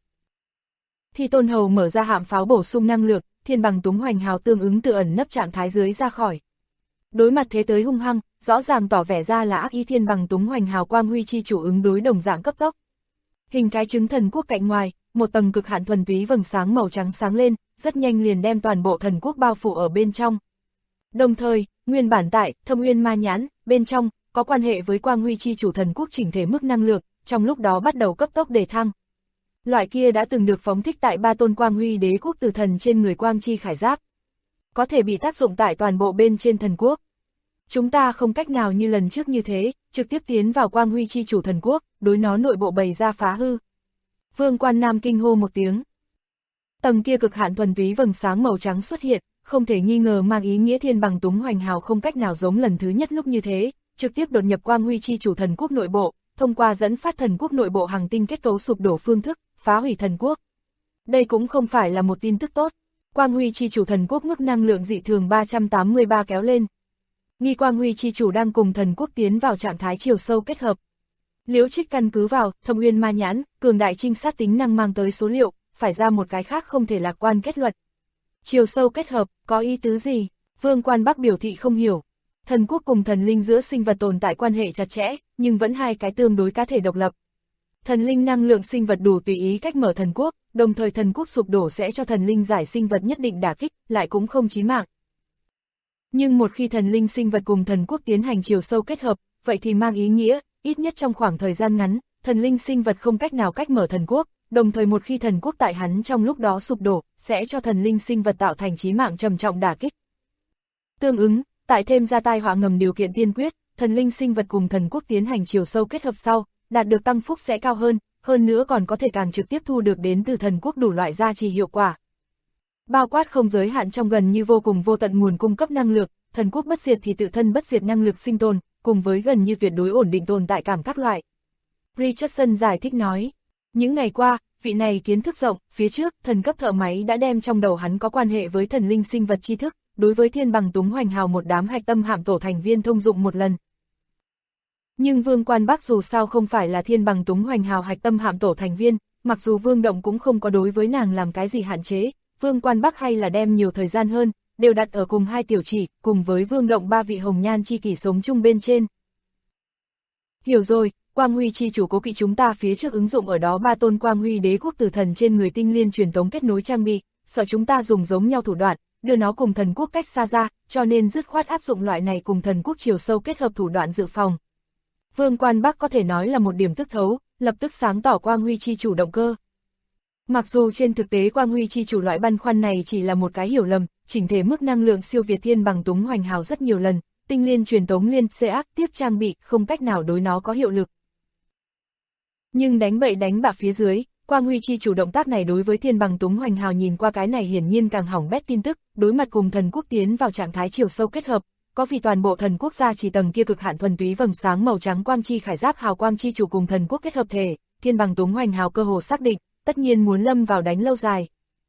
Thi Tôn Hầu mở ra hạm pháo bổ sung năng lượng, thiên bằng túng hoành hào tương ứng tự ẩn nấp trạng thái dưới ra khỏi. Đối mặt thế tới hung hăng, rõ ràng tỏ vẻ ra là ác ý thiên bằng túng hoành hào Quang Huy chi chủ ứng đối đồng dạng cấp tốc. Hình cái trứng thần quốc cạnh ngoài, một tầng cực hạn thuần túy vầng sáng màu trắng sáng lên, rất nhanh liền đem toàn bộ thần quốc bao phủ ở bên trong. Đồng thời, nguyên bản tại Thâm Uyên Ma Nhãn, bên trong, có quan hệ với Quang Huy chi chủ thần quốc chỉnh thể mức năng lượng, trong lúc đó bắt đầu cấp tốc đề thăng. Loại kia đã từng được phóng thích tại 3 tôn Quang Huy đế quốc tử thần trên người Quang Chi Khải Giáp. có thể bị tác dụng tại toàn bộ bên trên thần quốc. Chúng ta không cách nào như lần trước như thế, trực tiếp tiến vào quang huy chi chủ thần quốc, đối nó nội bộ bày ra phá hư. Vương Quan Nam kinh hô một tiếng. Tầng kia cực hạn thuần túy vầng sáng màu trắng xuất hiện, không thể nghi ngờ mang ý nghĩa Thiên Bằng Túng Hoành Hào không cách nào giống lần thứ nhất lúc như thế, trực tiếp đột nhập quang huy chi chủ thần quốc nội bộ, thông qua dẫn phát thần quốc nội bộ hành tinh kết cấu sụp đổ phương thức, phá hủy thần quốc. Đây cũng không phải là một tin tức tốt. Quang huy chi chủ thần quốc mức năng lượng dị thường 383 kéo lên. Nghi quang huy chi chủ đang cùng thần quốc tiến vào trạng thái chiều sâu kết hợp. Liễu Trích căn cứ vào Thâm Uyên Ma Nhãn, cường đại trinh sát tính năng mang tới số liệu, phải ra một cái khác không thể lạc quan kết luận. Chiều sâu kết hợp, có ý tứ gì? Vương Quan Bắc biểu thị không hiểu. Thần quốc cùng thần linh giữa sinh vật tồn tại quan hệ chặt chẽ, nhưng vẫn hai cái tương đối cá thể độc lập. Thần linh năng lượng sinh vật đủ tùy ý cách mở thần quốc, đồng thời thần quốc sụp đổ sẽ cho thần linh giải sinh vật nhất định đả kích, lại cũng không chí mạng. Nhưng một khi thần linh sinh vật cùng thần quốc tiến hành chiều sâu kết hợp, vậy thì mang ý nghĩa, ít nhất trong khoảng thời gian ngắn, thần linh sinh vật không cách nào cách mở thần quốc, đồng thời một khi thần quốc tại hắn trong lúc đó sụp đổ, sẽ cho thần linh sinh vật tạo thành chí mạng trầm trọng đả kích. Tương ứng, tại thêm ra tai họa ngầm điều kiện tiên quyết, thần linh sinh vật cùng thần quốc tiến hành chiều sâu kết hợp sau, đạt được tăng phúc sẽ cao hơn nữa còn có thể càng trực tiếp thu được đến từ thần quốc đủ loại gia trì hiệu quả. Bao quát không giới hạn trong gần như vô cùng vô tận nguồn cung cấp năng lượng, thần quốc bất diệt thì tự thân bất diệt năng lực sinh tồn, cùng với gần như tuyệt đối ổn định tồn tại cảm các loại. Richardson giải thích nói, những ngày qua, vị này kiến thức rộng, phía trước, thần cấp thợ máy đã đem trong đầu hắn có quan hệ với thần linh sinh vật tri thức, đối với Thiên Bằng Túng Hoành Hào một đám hạch tâm hạm tổ thành viên thông dụng một lần. Nhưng Vương Quan Bắc dù sao không phải là Thiên Bằng Túng Hoành Hào hạch tâm hạm tổ thành viên, mặc dù Vương Động cũng không có đối với nàng làm cái gì hạn chế, Vương Quan Bắc hay là đem nhiều thời gian hơn, đều đặt ở cùng hai tiểu chỉ, cùng với Vương Động ba vị hồng nhan chi kỷ sống chung bên trên. Hiểu rồi, Quang Huy chi chủ cố kỵ chúng ta phía trước ứng dụng ở đó ba tôn Quang Huy đế quốc tử thần trên người tinh liên truyền tống kết nối trang bị, sợ chúng ta dùng giống nhau thủ đoạn, đưa nó cùng thần quốc cách xa ra, cho nên dứt khoát áp dụng loại này cùng thần quốc chiều sâu kết hợp thủ đoạn dự phòng. Vương Quan Bắc có thể nói là một điểm tức thấu, lập tức sáng tỏ Quang Huy chi chủ động cơ. Mặc dù trên thực tế Quang Huy chi chủ loại băn khoăn này chỉ là một cái hiểu lầm, chỉnh thể mức năng lượng siêu việt Thiên Bằng Túng Hoành Hào rất nhiều lần, tinh liên truyền tống liên CX tiếp trang bị không cách nào đối nó có hiệu lực. Nhưng đánh bậy đánh bạ phía dưới, Quang Huy chi chủ động tác này đối với Thiên Bằng Túng Hoành Hào nhìn qua cái này hiển nhiên càng hỏng bét tin tức, đối mặt cùng thần quốc tiến vào trạng thái chiều sâu kết hợp, có vì toàn bộ thần quốc gia chỉ tầng kia cực hạn thuần túy vầng sáng màu trắng quang chi khải giáp hào quang chi chủ cùng thần quốc kết hợp thể, Thiên Bằng Túng Hoành Hào cơ hồ xác định, tất nhiên muốn lâm vào đánh lâu dài.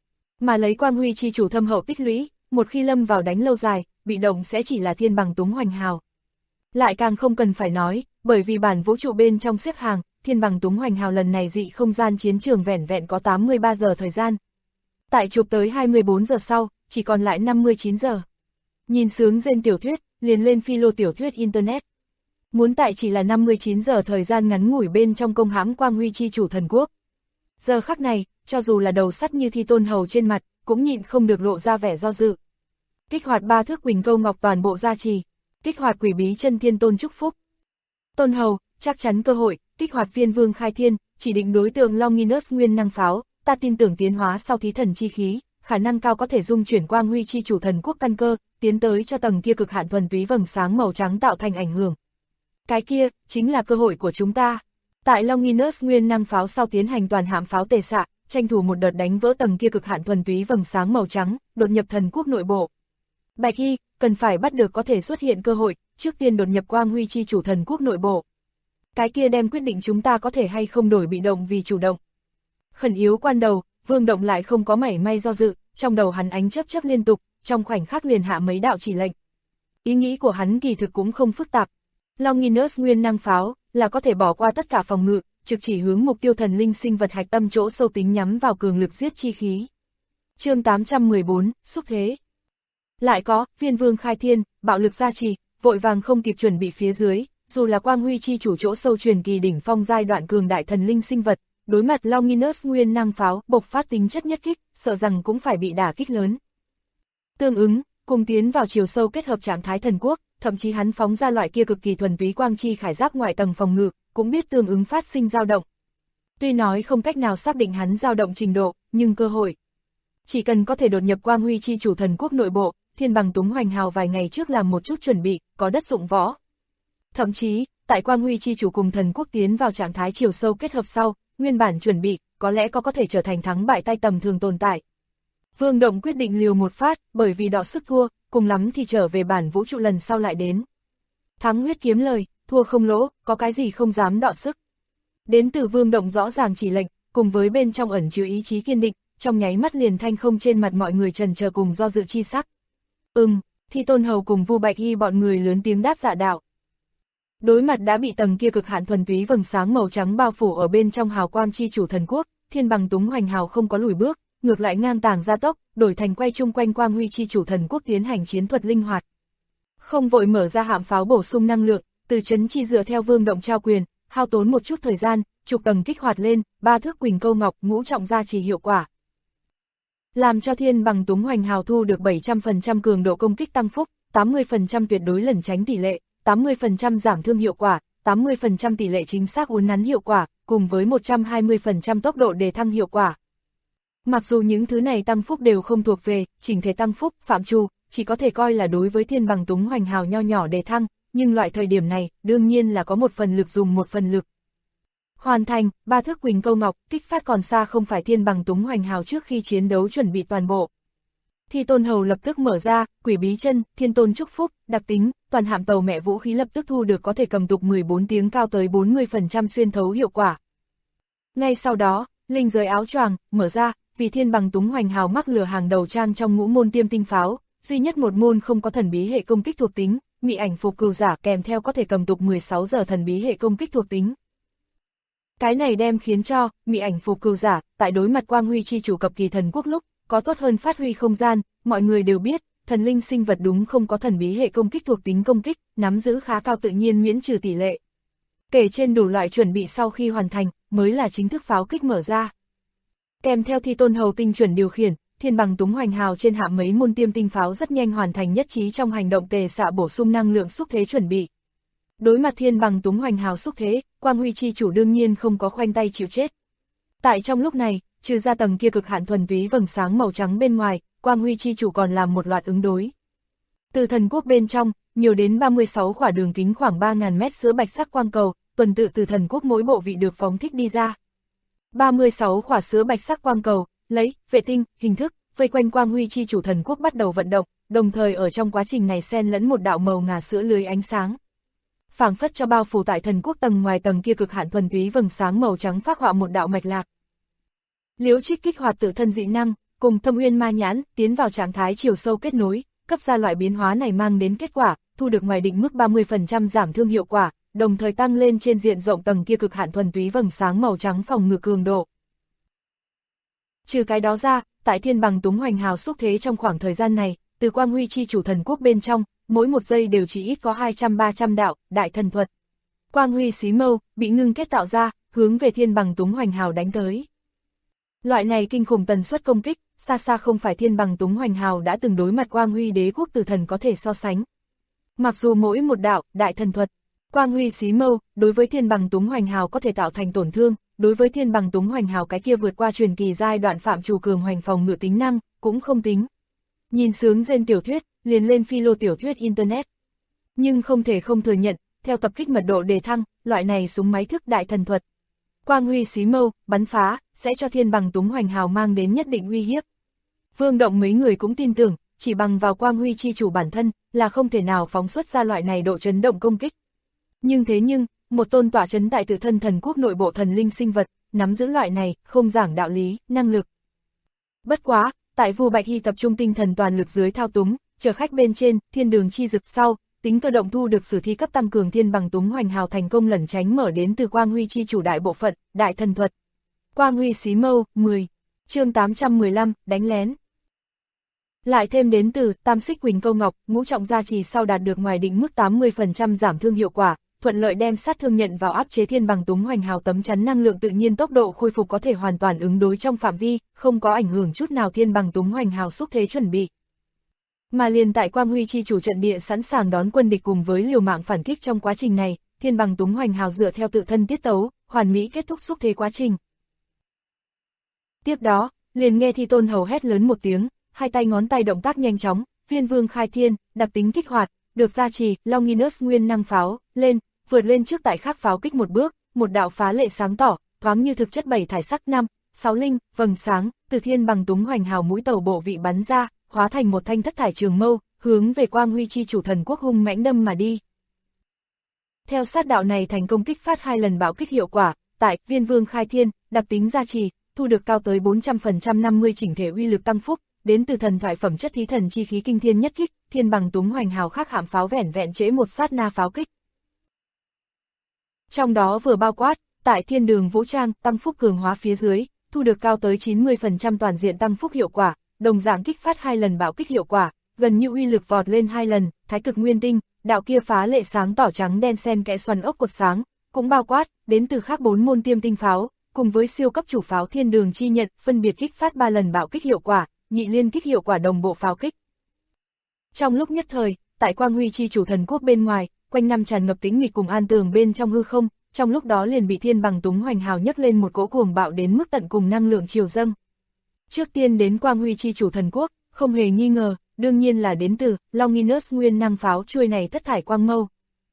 Mà lấy Quang Huy chi chủ thâm hậu tích lũy, một khi lâm vào đánh lâu dài, bị động sẽ chỉ là Thiên Bằng Túng Hoành Hào. Lại càng không cần phải nói, bởi vì bản vũ trụ bên trong xếp hàng, Thiên Bằng Túng Hoành Hào lần này dị không gian chiến trường vẻn vẹn có 83 giờ thời gian. Tại chụp tới 24 giờ sau, chỉ còn lại 59 giờ. Nhìn sướng trên tiểu thuyết, liền lên philo tiểu thuyết Internet. Muốn tại chỉ là 59 giờ thời gian ngắn ngủi bên trong công hãm Quang Huy chi chủ thần quốc. Giờ khắc này, cho dù là đầu sắt như Thi Tôn Hầu trên mặt, cũng nhịn không được lộ ra vẻ do dự. Kích hoạt 3 thước Quỳnh Câu Ngọc toàn bộ gia trì, kích hoạt Quỷ Bí Chân Thiên Tôn chúc phúc. Tôn Hầu, chắc chắn cơ hội, kích hoạt Phiên Vương Khai Thiên, chỉ định đối tượng Longinus nguyên năng pháo, ta tin tưởng tiến hóa sau thí thần chi khí, khả năng cao có thể dung chuyển Quang Huy chi chủ thần quốc căn cơ, tiến tới cho tầng kia cực hạn thuần túy vầng sáng màu trắng tạo thành ảnh hưởng. Cái kia, chính là cơ hội của chúng ta. Tại Longinus nguyên năng pháo sau tiến hành toàn hạm pháo tề xạ, tranh thủ một đợt đánh vỡ tầng kia cực hạn thuần túy vầng sáng màu trắng, đột nhập thần quốc nội bộ. Bạch Hy, cần phải bắt được có thể xuất hiện cơ hội, trước tiên đột nhập Quang Huy chi chủ thần quốc nội bộ. Cái kia đem quyết định chúng ta có thể hay không đổi bị động vì chủ động. Khẩn yếu quan đầu, Vương Động lại không có mảy may do dự, trong đầu hắn ánh chớp chớp liên tục, trong khoảnh khắc liền hạ mấy đạo chỉ lệnh. Ý nghĩ của hắn kỳ thực cũng không phức tạp. Longinus nguyên năng pháo là có thể bỏ qua tất cả phòng ngự, trực chỉ hướng mục tiêu thần linh sinh vật hạch tâm chỗ sâu tính nhắm vào cường lực giết chi khí. Chương 814, xúc thế. Lại có, Phiên Vương Khai Thiên, bạo lực gia trì, vội vàng không kịp chuẩn bị phía dưới, dù là Quang Huy chi chủ chỗ sâu truyền kỳ đỉnh phong giai đoạn cường đại thần linh sinh vật, đối mặt Longinus nguyên năng pháo bộc phát tính chất nhất kích, sợ rằng cũng phải bị đả kích lớn. Tương ứng, cùng tiến vào chiều sâu kết hợp trạng thái thần quốc, thậm chí hắn phóng ra loại kia cực kỳ thuần túy quang chi khải giáp ngoại tầng phòng ngự, cũng biết tương ứng phát sinh dao động. Tuy nói không cách nào xác định hắn dao động trình độ, nhưng cơ hội. Chỉ cần có thể đột nhập Quang Huy chi chủ thần quốc nội bộ, Thiên Bằng Túng Hoành Hào vài ngày trước làm một chút chuẩn bị, có đất dụng võ. Thậm chí, tại Quang Huy chi chủ cùng thần quốc tiến vào trạng thái chiều sâu kết hợp sau, nguyên bản chuẩn bị, có lẽ có thể trở thành thắng bại tay tầm thường tồn tại. Vương Động quyết định liều một phát, bởi vì đọ sức thua, cùng lắm thì trở về bản vũ trụ lần sau lại đến. Thắng huyết kiếm lời, thua không lỗ, có cái gì không dám đọ sức. Đến từ Vương Động rõ ràng chỉ lệnh, cùng với bên trong ẩn chứa ý chí kiên định, trong nháy mắt liền thanh không trên mặt mọi người trần chờ cùng do dự chi sắc. Thi Tôn Hầu cùng Vu Bạch Hy bọn người lớn tiếng đáp dạ đạo. Đối mặt đã bị tầng kia cực hạn thuần túy vầng sáng màu trắng bao phủ ở bên trong hào quang chi chủ thần quốc, Thiên Bằng Túng Hoành Hào không có lùi bước, ngược lại ngang tàng gia tốc, đổi thành quay chung quanh Quang Huy chi chủ thần quốc tiến hành chiến thuật linh hoạt. Không vội mở ra hạm pháo bổ sung năng lượng, từ chấn chi dựa theo Vương Động trao quyền, hao tốn một chút thời gian, trục tầng kích hoạt lên, 3 thước Quỳnh Câu Ngọc ngũ trọng gia trì hiệu quả. Làm cho Thiên Bằng Túng Hoành Hào thu được 700% cường độ công kích tăng phúc, 80% tuyệt đối lẩn tránh tỷ lệ, 80% giảm thương hiệu quả, 80% tỷ lệ chính xác uốn nắn hiệu quả, cùng với 120% tốc độ đề thăng hiệu quả. Mặc dù những thứ này tăng phúc đều không thuộc về chỉnh thể tăng phúc, phạm trù, chỉ có thể coi là đối với Thiên Bằng Túng Hoành Hào nho nhỏ đề thăng, nhưng loại thời điểm này, đương nhiên là có một phần lực dùng một phần lực. Hoàn thành, 3 thước Quỳnh Câu Ngọc, kích phát còn xa không phải Thiên Bằng Túng Hoành Hào trước khi chiến đấu chuẩn bị toàn bộ. Thi Tôn Hầu lập tức mở ra, Quỷ Bí Chân, Thiên Tôn Chúc Phúc, đặc tính, toàn hạm tàu mẹ vũ khí lập tức thu được có thể cầm tục 14 tiếng cao tới 40% xuyên thấu hiệu quả. Ngay sau đó, linh giới áo choàng mở ra, vì Thiên Bằng Túng Hoành Hào mắc lừa hàng đầu trang trong ngũ môn tiêm tinh pháo, duy nhất một môn không có thần bí hệ công kích thuộc tính, mị ảnh phục cừu giả kèm theo có thể cầm tục 16 giờ thần bí hệ công kích thuộc tính. Cái này đem khiến cho mị ảnh phục cừu giả tại đối mặt Quang Huy chi chủ cập kỳ thần quốc lúc có tốt hơn phát huy không gian. Mọi người đều biết thần linh sinh vật đúng không có thần bí hệ công kích thuộc tính công kích, nắm giữ khá cao tự nhiên miễn trừ tỷ lệ. Kể trên đủ loại chuẩn bị sau khi hoàn thành mới là chính thức pháo kích mở ra. Kèm theo Thi Tôn Hầu tinh chuẩn điều khiển, Thiên Bằng Túng Hoành Hào trên hạm mấy môn tiêm tinh pháo rất nhanh hoàn thành nhất trí trong hành động tề xạ bổ sung năng lượng xúc thế chuẩn bị. Đối mặt Thiên Bằng Túng Hoành Hào xúc thế, Quang Huy chi chủ đương nhiên không có khoanh tay chịu chết. Tại trong lúc này, trừ ra tầng kia cực hạn thuần túy vầng sáng màu trắng bên ngoài, Quang Huy chi chủ còn làm một loạt ứng đối. Từ thần quốc bên trong, nhiều đến 36 quả đường kính khoảng 3.000 mét sữa bạch sắc quang cầu, tuần tự từ thần quốc mỗi bộ vị được phóng thích đi ra. 36 quả sữa bạch sắc quang cầu, lấy vệ tinh hình thức vây quanh Quang Huy chi chủ thần quốc bắt đầu vận động, đồng thời ở trong quá trình này xen lẫn một đạo màu ngà sữa lưới ánh sáng. Phảng phất cho bao phủ tại thần quốc tầng ngoài tầng kia cực hạn thuần túy vầng sáng màu trắng phác họa một đạo mạch lạc. Liễu Trích kích hoạt tự thân dị năng, cùng Thâm Uyên Ma Nhãn tiến vào trạng thái chiều sâu kết nối, cấp ra loại biến hóa này mang đến kết quả, thu được ngoài định mức 30% giảm thương hiệu quả, đồng thời tăng lên trên diện rộng tầng kia cực hạn thuần túy vầng sáng màu trắng phòng ngự cường độ. Trừ cái đó ra, tại Thiên Bằng Túng Hoành Hào xúc thế trong khoảng thời gian này, từ Quang Huy chi chủ thần quốc bên trong, mỗi một giây đều chỉ ít có 200-300 đạo đại thần thuật. Quang Huy xí mâu bị ngưng kết tạo ra, hướng về Thiên Bằng Túng Hoành Hào đánh tới. Loại này kinh khủng tần suất công kích, xa xa không phải Thiên Bằng Túng Hoành Hào đã từng đối mặt Quang Huy đế quốc tử thần có thể so sánh. Mặc dù mỗi một đạo đại thần thuật, Quang Huy xí mâu đối với Thiên Bằng Túng Hoành Hào có thể tạo thành tổn thương, đối với Thiên Bằng Túng Hoành Hào cái kia vượt qua truyền kỳ giai đoạn phạm trù cường hoành phòng ngự tính năng, cũng không tính. Nhìn sướng trên tiểu thuyết, liền lên philo tiểu thuyết internet. Nhưng không thể không thừa nhận, theo tập kích mật độ đề thăng, loại này súng máy thức đại thần thuật. Quang Huy xí mâu, bắn phá, sẽ cho Thiên Bằng Túng Hoành Hào mang đến nhất định uy hiếp. Vương Động mấy người cũng tin tưởng, chỉ bằng vào Quang Huy chi chủ bản thân, là không thể nào phóng xuất ra loại này độ chấn động công kích. Nhưng, một tôn tỏa chấn tại tự thân thần quốc nội bộ thần linh sinh vật, nắm giữ loại này, không giảng đạo lý, năng lực. Bất quá, tại Vu Bạch Hy tập trung tinh thần toàn lực dưới thao túng, chở khách bên trên, thiên đường chi dực sau, tính cơ động thu được sử thi cấp tăng cường Thiên Bằng Túng Hoành Hào thành công lẩn tránh mở đến từ Quang Huy chi chủ đại bộ phận, đại thần thuật. Quang Huy xí mâu, 10. Chương 815, đánh lén. Lại thêm đến từ Tam Xích Quỳnh Câu Ngọc, ngũ trọng gia trì sau đạt được ngoài định mức 80% giảm thương hiệu quả, thuận lợi đem sát thương nhận vào áp chế Thiên Bằng Túng Hoành Hào tấm chắn năng lượng tự nhiên tốc độ khôi phục có thể hoàn toàn ứng đối trong phạm vi, không có ảnh hưởng chút nào Thiên Bằng Túng Hoành Hào xúc thế chuẩn bị. Mà liền tại Quang Huy chi chủ trận địa sẵn sàng đón quân địch cùng với liều mạng phản kích trong quá trình này, Thiên Bằng Túng Hoành Hào dựa theo tự thân tiết tấu, hoàn mỹ kết thúc xúc thế quá trình. Tiếp đó, liền nghe Thi Tôn Hầu hét lớn một tiếng, hai tay ngón tay động tác nhanh chóng, Viên Vương khai thiên, đặc tính kích hoạt, được gia trì, Longinus nguyên năng pháo, vượt lên trước tại khác pháo kích một bước, một đạo phá lệ sáng tỏ, thoáng như thực chất 7 thải sắc 6 linh, vầng sáng, từ thiên bằng túng hoành hào mũi tàu bộ vị bắn ra, hóa thành một thanh thất thải trường mâu, hướng về Quang Huy chi chủ thần quốc hung mãnh đâm mà đi. Theo sát đạo này thành công kích phát 2 lần bạo kích hiệu quả, tại Viên Vương khai thiên, đặc tính gia trì, thu được cao tới 400% 50 chỉnh thể uy lực tăng phúc, đến từ thần thoại phẩm chất thí thần chi khí kinh thiên nhất kích, thiên bằng túng hoành hào khác hạm pháo vẻn vẹn trễ một sát na pháo kích. Trong đó vừa bao quát, tại thiên đường vũ trang, tăng phúc cường hóa phía dưới, thu được cao tới 90% toàn diện tăng phúc hiệu quả, đồng dạng kích phát 2 lần bạo kích hiệu quả, gần như uy lực vọt lên 2 lần, thái cực nguyên tinh, đạo kia phá lệ sáng tỏ trắng đen xen kẽ xoắn ốc cột sáng, cũng bao quát, đến từ khác 4 môn tiêm tinh pháo, cùng với siêu cấp chủ pháo thiên đường chi nhận, phân biệt kích phát 3 lần bạo kích hiệu quả, nhị liên kích hiệu quả đồng bộ pháo kích. Trong lúc nhất thời, tại Quang Huy chi chủ thần quốc bên ngoài, quanh năm tràn ngập tĩnh mịch cùng an tường bên trong hư không, trong lúc đó liền bị thiên bằng túng hoành hào nhấc lên một cỗ cuồng bạo đến mức tận cùng năng lượng triều dâng. Trước tiên đến Quang Huy chi chủ thần quốc, không hề nghi ngờ, đương nhiên là đến từ Longinus nguyên năng pháo chuôi này thất thải quang mâu.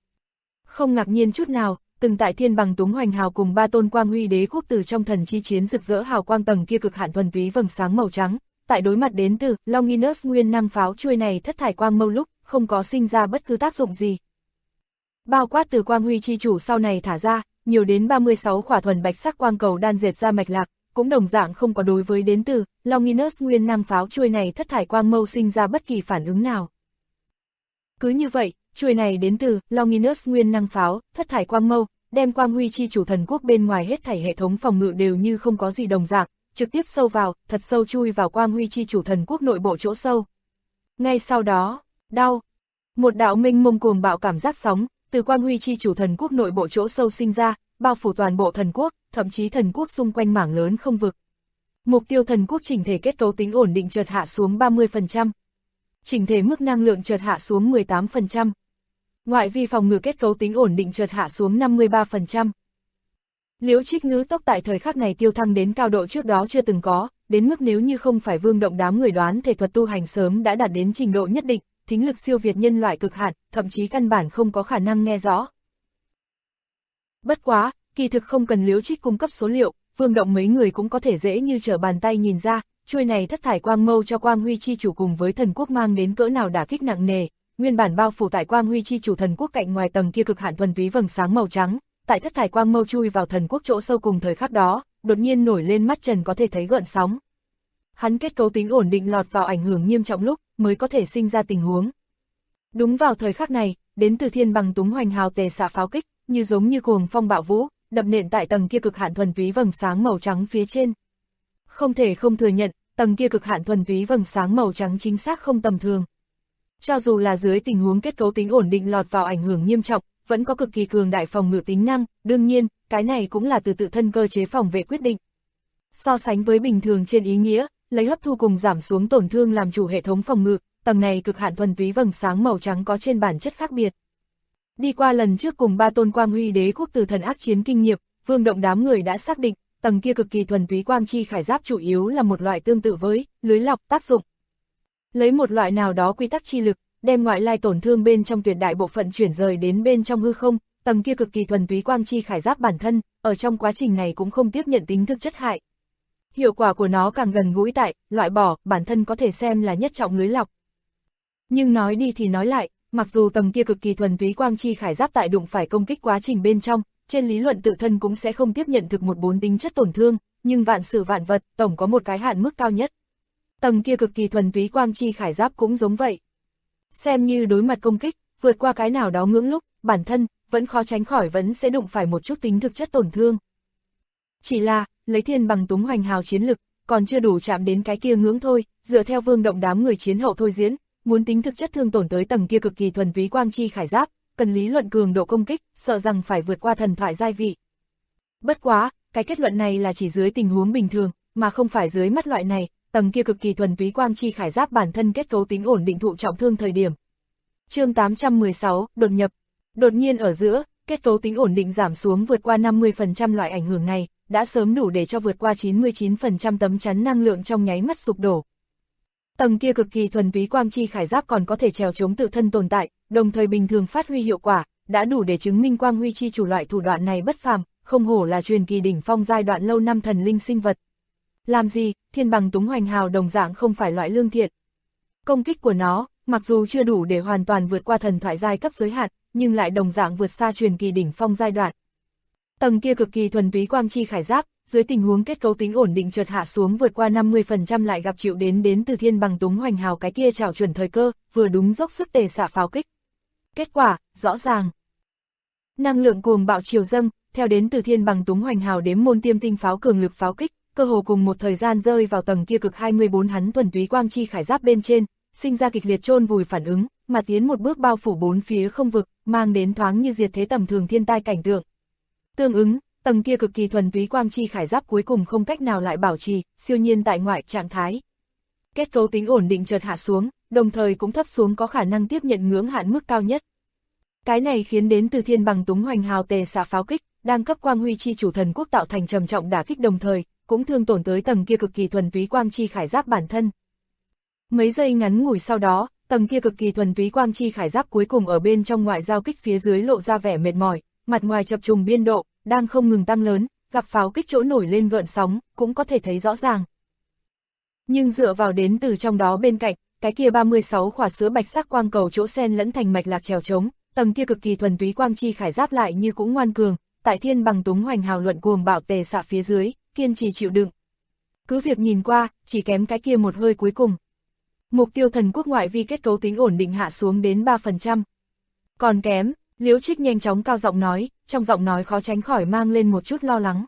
Không ngạc nhiên chút nào, từng tại thiên bằng túng hoành hào cùng 3 tôn Quang Huy đế quốc từ trong thần chi chiến rực rỡ hào quang tầng kia cực hạn thuần túy vầng sáng màu trắng, tại đối mặt đến từ Longinus nguyên năng pháo chuôi này thất thải quang mâu lúc, không có sinh ra bất cứ tác dụng gì. Bao quát từ Quang Huy chi chủ sau này thả ra, nhiều đến 36 khỏa thuần bạch sắc quang cầu đan dệt ra mạch lạc, cũng đồng dạng không có đối với đến từ Longinus nguyên năng pháo chuôi này thất thải quang mâu sinh ra bất kỳ phản ứng nào. Cứ như vậy, chuôi này đến từ Longinus nguyên năng pháo, thất thải quang mâu, đem Quang Huy chi chủ thần quốc bên ngoài hết thảy hệ thống phòng ngự đều như không có gì đồng dạng, trực tiếp sâu vào, thật sâu chui vào Quang Huy chi chủ thần quốc nội bộ chỗ sâu. Ngay sau đó, đau, một đạo mênh mông cuồng bạo cảm giác sóng, từ Quang Huy chi chủ thần quốc nội bộ chỗ sâu sinh ra, bao phủ toàn bộ thần quốc, thậm chí thần quốc xung quanh mảng lớn không vực. Mục tiêu thần quốc chỉnh thể kết cấu tính ổn định chợt hạ xuống 30%. Chỉnh thể mức năng lượng chợt hạ xuống 18%. Ngoại vi phòng ngự kết cấu tính ổn định chợt hạ xuống 53%. Liễu Trích Ngữ tốc tại thời khắc này tiêu thăng đến cao độ trước đó chưa từng có, đến mức nếu như không phải Vương Động đám người đoán thể thuật tu hành sớm đã đạt đến trình độ nhất định, thính lực siêu việt nhân loại cực hạn, thậm chí căn bản không có khả năng nghe rõ. Bất quá, kỳ thực không cần Liễu Trích cung cấp số liệu, Vương Động mấy người cũng có thể dễ như trở bàn tay nhìn ra, chuôi này thất thải quang mâu cho Quang Huy chi chủ cùng với thần quốc mang đến cỡ nào đả kích nặng nề, nguyên bản bao phủ tại Quang Huy chi chủ thần quốc cạnh ngoài tầng kia cực hạn thuần túy vầng sáng màu trắng, tại thất thải quang mâu chui vào thần quốc chỗ sâu cùng thời khắc đó, đột nhiên nổi lên mắt trần có thể thấy gợn sóng. Hắn kết cấu tính ổn định lọt vào ảnh hưởng nghiêm trọng lúc mới có thể sinh ra tình huống. Đúng vào thời khắc này, đến từ thiên bằng túng hoành hào tề xạ pháo kích, như giống như cuồng phong bạo vũ, đập nện tại tầng kia cực hạn thuần túy vầng sáng màu trắng phía trên. Không thể không thừa nhận, tầng kia cực hạn thuần túy vầng sáng màu trắng chính xác không tầm thường. Cho dù là dưới tình huống kết cấu tính ổn định lọt vào ảnh hưởng nghiêm trọng, vẫn có cực kỳ cường đại phòng ngự tính năng, đương nhiên, cái này cũng là từ tự thân cơ chế phòng vệ quyết định. So sánh với bình thường trên ý nghĩa, lấy hấp thu cùng giảm xuống tổn thương làm chủ hệ thống phòng ngự, tầng này cực hạn thuần túy vầng sáng màu trắng có trên bản chất khác biệt. Đi qua lần trước cùng 3 tôn Quang Huy đế quốc từ thần ác chiến kinh nghiệm, Vương Động đám người đã xác định, tầng kia cực kỳ thuần túy quang chi khải giáp chủ yếu là một loại tương tự với lưới lọc tác dụng. Lấy một loại nào đó quy tắc chi lực, đem ngoại lai tổn thương bên trong tuyệt đại bộ phận chuyển rời đến bên trong hư không, tầng kia cực kỳ thuần túy quang chi khải giáp bản thân, ở trong quá trình này cũng không tiếp nhận tính thực chất hại. Hiệu quả của nó càng gần gũi tại, loại bỏ, bản thân có thể xem là nhất trọng lưới lọc. Nhưng nói đi thì nói lại, mặc dù tầng kia cực kỳ thuần túy quang chi khải giáp tại đụng phải công kích quá trình bên trong, trên lý luận tự thân cũng sẽ không tiếp nhận thực một 4 tính chất tổn thương, nhưng vạn sự vạn vật, tổng có một cái hạn mức cao nhất. Tầng kia cực kỳ thuần túy quang chi khải giáp cũng giống vậy. Xem như đối mặt công kích, vượt qua cái nào đó ngưỡng lúc, bản thân, vẫn khó tránh khỏi vẫn sẽ đụng phải một chút tính thực chất tổn thương. Chỉ là, lấy thiên bằng túng hoành hào chiến lực, còn chưa đủ chạm đến cái kia ngưỡng thôi, dựa theo Vương Động đám người chiến hậu thôi diễn, muốn tính thực chất thương tổn tới tầng kia cực kỳ thuần túy quang chi khải giáp, cần lý luận cường độ công kích, sợ rằng phải vượt qua thần thoại giai vị. Bất quá, cái kết luận này là chỉ dưới tình huống bình thường, mà không phải dưới mắt loại này, tầng kia cực kỳ thuần túy quang chi khải giáp bản thân kết cấu tính ổn định thụ trọng thương thời điểm. Chương 816, đột nhập. Đột nhiên ở giữa, kết cấu tính ổn định giảm xuống vượt qua 50% loại ảnh hưởng này, đã sớm đủ để cho vượt qua 99% tấm chắn năng lượng trong nháy mắt sụp đổ. Tầng kia cực kỳ thuần túy quang chi khải giáp còn có thể trèo chống tự thân tồn tại, đồng thời bình thường phát huy hiệu quả, đã đủ để chứng minh quang huy chi chủ loại thủ đoạn này bất phàm, không hổ là truyền kỳ đỉnh phong giai đoạn lâu năm thần linh sinh vật. Làm gì, thiên bằng túng hoành hào đồng dạng không phải loại lương thiện. Công kích của nó, mặc dù chưa đủ để hoàn toàn vượt qua thần thoại giai cấp giới hạn, nhưng lại đồng dạng vượt xa truyền kỳ đỉnh phong giai đoạn. Tầng kia cực kỳ thuần túy quang chi khải giáp, dưới tình huống kết cấu tính ổn định chợt hạ xuống vượt qua 50% lại gặp chịu đến từ thiên bằng túng hoành hào cái kia trảo chuẩn thời cơ, vừa đúng dốc sức tề xạ pháo kích. Kết quả, rõ ràng. Năng lượng cuồng bạo chiều dâng, theo đến từ thiên bằng túng hoành hào đếm môn tiêm tinh pháo cường lực pháo kích, cơ hồ cùng một thời gian rơi vào tầng kia cực 24 hắn thuần túy quang chi khải giáp bên trên, sinh ra kịch liệt chôn vùi phản ứng, mà tiến một bước bao phủ bốn phía không vực, mang đến thoáng như diệt thế tầm thường thiên tai cảnh tượng. Tương ứng, tầng kia cực kỳ thuần túy quang chi khải giáp cuối cùng không cách nào lại bảo trì siêu nhiên tại ngoại trạng thái. Kết cấu tính ổn định chợt hạ xuống, đồng thời cũng thấp xuống có khả năng tiếp nhận ngưỡng hạn mức cao nhất. Cái này khiến đến từ thiên bằng túng hoành hào tề xạ pháo kích, đang cấp quang huy chi chủ thần quốc tạo thành trầm trọng đả kích đồng thời, cũng thương tổn tới tầng kia cực kỳ thuần túy quang chi khải giáp bản thân. Mấy giây ngắn ngủi sau đó, tầng kia cực kỳ thuần túy quang chi khải giáp cuối cùng ở bên trong ngoại giao kích phía dưới lộ ra vẻ mệt mỏi, mặt ngoài chập trùng biên độ, đang không ngừng tăng lớn, gặp pháo kích chỗ nổi lên gợn sóng, cũng có thể thấy rõ ràng. Nhưng dựa vào đến từ trong đó bên cạnh, cái kia 36 khỏa sữa bạch sắc quang cầu chỗ xen lẫn thành mạch lạc trèo trống, tầng kia cực kỳ thuần túy quang chi khải giáp lại như cũng ngoan cường, tại thiên bằng túng hoành hào luận cuồng bạo tề xạ phía dưới, kiên trì chịu đựng. Cứ việc nhìn qua, chỉ kém cái kia một hơi cuối cùng. Mục tiêu thần quốc ngoại vi kết cấu tính ổn định hạ xuống đến 3%. Còn kém, Liễu Trích nhanh chóng cao giọng nói, trong giọng nói khó tránh khỏi mang lên một chút lo lắng.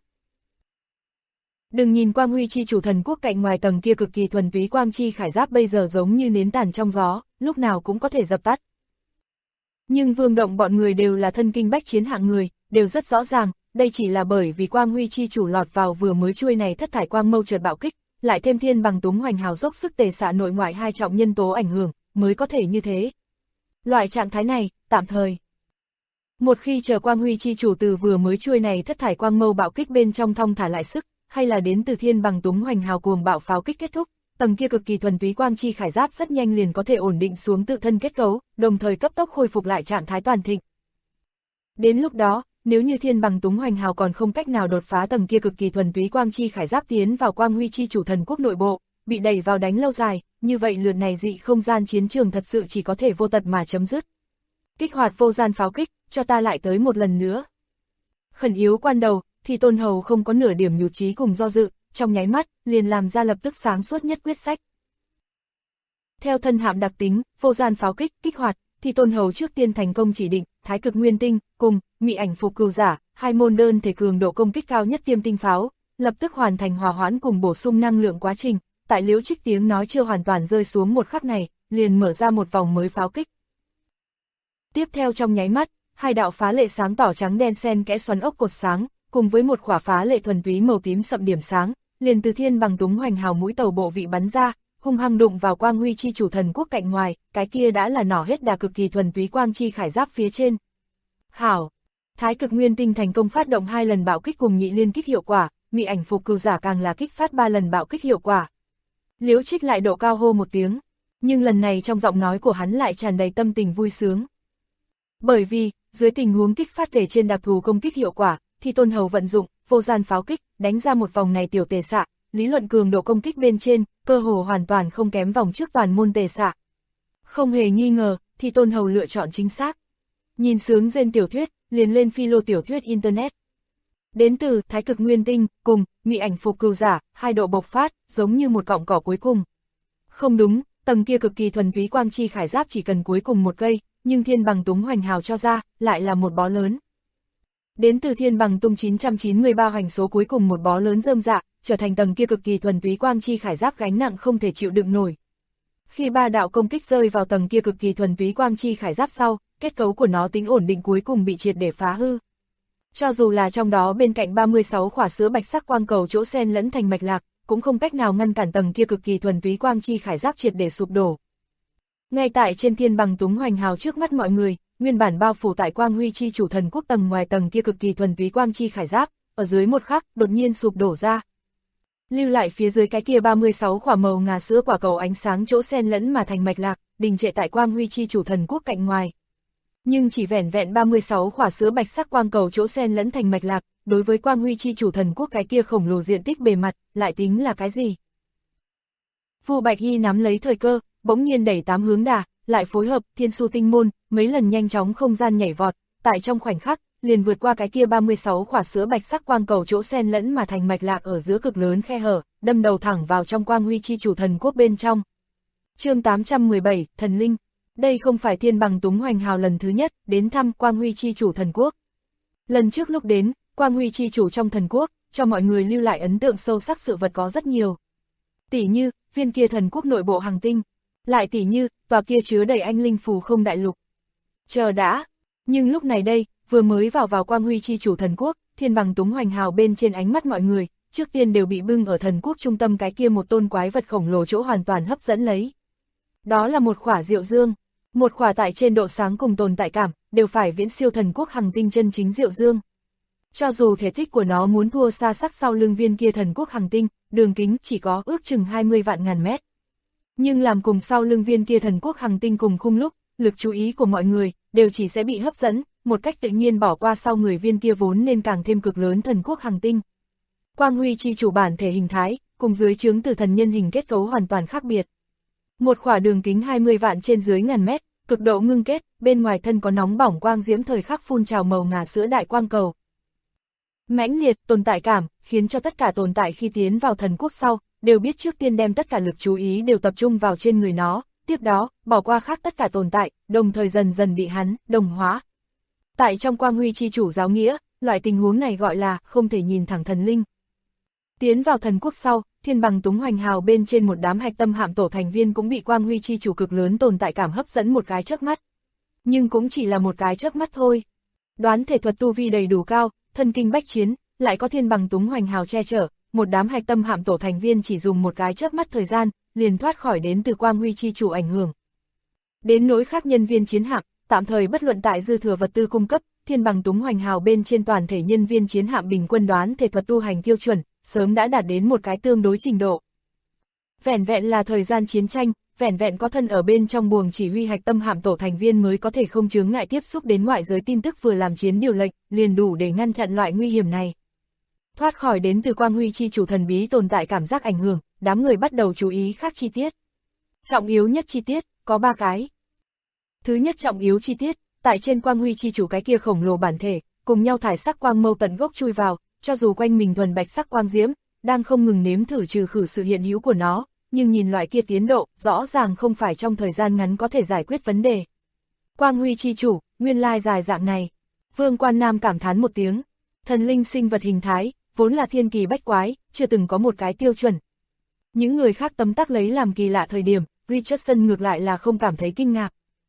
Đừng nhìn quang huy chi chủ thần quốc cạnh ngoài tầng kia cực kỳ thuần túy quang chi khải giáp bây giờ giống như nến tàn trong gió, lúc nào cũng có thể dập tắt. Nhưng Vương Động bọn người đều là thân kinh bách chiến hạng người, đều rất rõ ràng, đây chỉ là bởi vì quang huy chi chủ lọt vào vừa mới chuôi này thất thải quang mâu chợt bạo kích, lại thêm thiên bằng túng hoành hào dốc sức tề xạ nội ngoại hai trọng nhân tố ảnh hưởng, mới có thể như thế. Loại trạng thái này, tạm thời. Một khi chờ quang huy chi chủ từ vừa mới chuôi này thất thải quang mâu bạo kích bên trong thong thả lại sức, hay là đến từ thiên bằng túng hoành hào cuồng bạo pháo kích kết thúc, tầng kia cực kỳ thuần túy quang chi khải giáp rất nhanh liền có thể ổn định xuống tự thân kết cấu, đồng thời cấp tốc khôi phục lại trạng thái toàn thịnh. Đến lúc đó, nếu như thiên bằng túng hoành hào còn không cách nào đột phá tầng kia cực kỳ thuần túy quang chi khải giáp tiến vào quang huy chi chủ thần quốc nội bộ, bị đẩy vào đánh lâu dài, như vậy lượt này dị không gian chiến trường thật sự chỉ có thể vô tật mà chấm dứt. Kích hoạt vô gian pháo kích, cho ta lại tới một lần nữa. Khẩn yếu quan đầu, thì Tôn Hầu không có nửa điểm nhụt chí cùng do dự, trong nháy mắt, liền làm ra lập tức sáng suốt nhất quyết sách. Theo thân hạm đặc tính, vô gian pháo kích, kích hoạt, thì Tôn Hầu trước tiên thành công chỉ định, Thái Cực Nguyên Tinh, cùng, Mị Ảnh Phục Cừu Giả, hai môn đơn thể cường độ công kích cao nhất tiêm tinh pháo, lập tức hoàn thành hòa hoãn cùng bổ sung năng lượng quá trình, tại Liễu Trích tiếng nói chưa hoàn toàn rơi xuống một khắc này, liền mở ra một vòng mới pháo kích. Tiếp theo trong nháy mắt, hai đạo phá lệ sáng tỏ trắng đen xen kẽ xoắn ốc cột sáng, cùng với một khỏa phá lệ thuần túy màu tím sậm điểm sáng, liền từ thiên bằng túng hoành hào mũi tàu bộ vị bắn ra, hung hăng đụng vào quang huy chi chủ thần quốc cạnh ngoài, cái kia đã là nỏ hết đà cực kỳ thuần túy quang chi khải giáp phía trên. Hảo! Thái Cực Nguyên Tinh thành công phát động 2 lần bạo kích cùng nhị liên kích hiệu quả, Mị Ảnh Phục Cừu Giả càng là kích phát 3 lần bạo kích hiệu quả. Liễu Trích lại độ cao hô một tiếng, nhưng lần này trong giọng nói của hắn lại tràn đầy tâm tình vui sướng. Bởi vì, dưới tình huống kích phát kể trên đặc thù công kích hiệu quả, thì Tôn Hầu vận dụng vô gian pháo kích, đánh ra một vòng này tiểu tề xạ, lý luận cường độ công kích bên trên, cơ hồ hoàn toàn không kém vòng trước toàn môn tề xạ. Không hề nghi ngờ, thì Tôn Hầu lựa chọn chính xác. Nhìn sướng rên tiểu thuyết, liền lên philo tiểu thuyết internet. Đến từ Thái Cực Nguyên Tinh, cùng, Mị Ảnh Phục Cừu Giả, hai độ bộc phát, giống như một cọng cỏ cuối cùng. Không đúng, tầng kia cực kỳ thuần túy quang chi khải giáp chỉ cần cuối cùng một cây, nhưng thiên bằng túng hoành hào cho ra, lại là một bó lớn. Đến từ thiên bằng tung 993 hoành số cuối cùng một bó lớn rơm dạ, trở thành tầng kia cực kỳ thuần túy quang chi khải giáp gánh nặng không thể chịu đựng nổi. Khi 3 đạo công kích rơi vào tầng kia cực kỳ thuần túy quang chi khải giáp sau, kết cấu của nó tính ổn định cuối cùng bị triệt để phá hư. Cho dù là trong đó bên cạnh 36 khỏa sữa bạch sắc quang cầu chỗ xen lẫn thành mạch lạc, cũng không cách nào ngăn cản tầng kia cực kỳ thuần túy quang chi khải giáp triệt để sụp đổ. Ngay tại trên thiên bằng túng hoành hào trước mắt mọi người, nguyên bản bao phủ tại quang huy chi chủ thần quốc tầng ngoài tầng kia cực kỳ thuần túy quang chi khải giáp, ở dưới một khắc đột nhiên sụp đổ ra. lưu lại phía dưới cái kia 36 quả màu ngà sữa quả cầu ánh sáng chỗ xen lẫn mà thành mạch lạc, đình trệ tại quang huy chi chủ thần quốc cạnh ngoài. Nhưng chỉ vẻn vẹn 36 quả sữa bạch sắc quang cầu chỗ xen lẫn thành mạch lạc, đối với quang huy chi chủ thần quốc cái kia khổng lồ diện tích bề mặt, lại tính là cái gì? Vu Bạch Hy nắm lấy thời cơ, bỗng nhiên đẩy 8 hướng đà, lại phối hợp thiên su tinh môn, mấy lần nhanh chóng không gian nhảy vọt, tại trong khoảnh khắc, liền vượt qua cái kia 36 quả sữa bạch sắc quang cầu chỗ xen lẫn mà thành mạch lạc ở giữa cực lớn khe hở, đâm đầu thẳng vào trong quang huy chi chủ thần quốc bên trong. Chương 817, Thần Linh. Đây không phải Thiên Bằng Túng Hoành Hào lần thứ nhất đến thăm quang huy chi chủ thần quốc. Lần trước lúc đến, quang huy chi chủ trong thần quốc, cho mọi người lưu lại ấn tượng sâu sắc sự vật có rất nhiều. Tỷ như, viên kia thần quốc nội bộ hành tinh, lại tỷ như, tòa kia chứa đầy anh linh phù không đại lục. Chờ đã, nhưng lúc này đây, vừa mới vào quang huy chi chủ thần quốc, Thiên Bằng Túng Hoành Hào bên trên ánh mắt mọi người, trước tiên đều bị bưng ở thần quốc trung tâm cái kia một tôn quái vật khổng lồ chỗ hoàn toàn hấp dẫn lấy. Đó là một khỏa diệu dương, một khỏa tại trên độ sáng cùng tồn tại cảm, đều phải viễn siêu thần quốc hành tinh chân chính diệu dương. Cho dù thể tích của nó muốn thua xa sắc sau lưng viên kia thần quốc hành tinh, đường kính chỉ có ước chừng 20 vạn ngàn mét. Nhưng làm cùng sau lưng viên kia thần quốc hành tinh cùng khung lúc, lực chú ý của mọi người đều chỉ sẽ bị hấp dẫn, một cách tự nhiên bỏ qua sau người viên kia vốn nên càng thêm cực lớn thần quốc hành tinh. Quang huy chi chủ bản thể hình thái, cùng dưới trướng tử thần nhân hình kết cấu hoàn toàn khác biệt. Một khỏa đường kính 20 vạn trên dưới ngàn mét, cực độ ngưng kết, bên ngoài thân có nóng bỏng quang diễm thời khắc phun trào màu ngà sữa đại quang cầu. Mãnh liệt tồn tại cảm, khiến cho tất cả tồn tại khi tiến vào thần quốc sau, đều biết trước tiên đem tất cả lực chú ý đều tập trung vào trên người nó, tiếp đó, bỏ qua khác tất cả tồn tại, đồng thời dần dần bị hắn đồng hóa. Tại trong quang huy chi chủ giáo nghĩa, loại tình huống này gọi là không thể nhìn thẳng thần linh. Tiến vào thần quốc sau, Thiên Bằng Túng Hoành Hào bên trên một đám hạch tâm hạm tổ thành viên cũng bị quang huy chi chủ cực lớn tồn tại cảm hấp dẫn một cái chớp mắt. Nhưng cũng chỉ là một cái chớp mắt thôi. Đoán thể thuật tu vi đầy đủ cao, thân kinh bách chiến, lại có Thiên Bằng Túng Hoành Hào che chở, một đám hạch tâm hạm tổ thành viên chỉ dùng một cái chớp mắt thời gian, liền thoát khỏi đến từ quang huy chi chủ ảnh hưởng. Đến nỗi khác nhân viên chiến hạm, tạm thời bất luận tại dư thừa vật tư cung cấp, Thiên Bằng Túng Hoành Hào bên trên toàn thể nhân viên chiến hạm bình quân đoán thể thuật tu hành tiêu chuẩn, sớm đã đạt đến một cái tương đối trình độ. Vẻn vẹn là thời gian chiến tranh, vẻn vẹn có thân ở bên trong buồng chỉ huy hạch tâm hạm tổ thành viên mới có thể không chướng ngại tiếp xúc đến ngoại giới tin tức vừa làm chiến điều lệnh, liền đủ để ngăn chặn loại nguy hiểm này. Thoát khỏi đến từ quang huy chi chủ thần bí tồn tại cảm giác ảnh hưởng, đám người bắt đầu chú ý khác chi tiết. Trọng yếu nhất chi tiết, có 3 cái. Thứ nhất trọng yếu chi tiết, tại trên quang huy chi chủ cái kia khổng lồ bản thể, cùng nhau thải sắc quang mâu tận gốc chui vào, cho dù quanh mình thuần bạch sắc quang diễm, đang không ngừng nếm thử trừ khử sự hiện hữu của nó, nhưng nhìn loại kia tiến độ, rõ ràng không phải trong thời gian ngắn có thể giải quyết vấn đề. Quang huy chi chủ, nguyên lai dài dạng này. Vương Quan Nam cảm thán một tiếng, thần linh sinh vật hình thái, vốn là thiên kỳ bách quái, chưa từng có một cái tiêu chuẩn. Những người khác tấm tắc lấy làm kỳ lạ thời điểm, Richardson ngược lại là không cảm thấy kinh ngạc.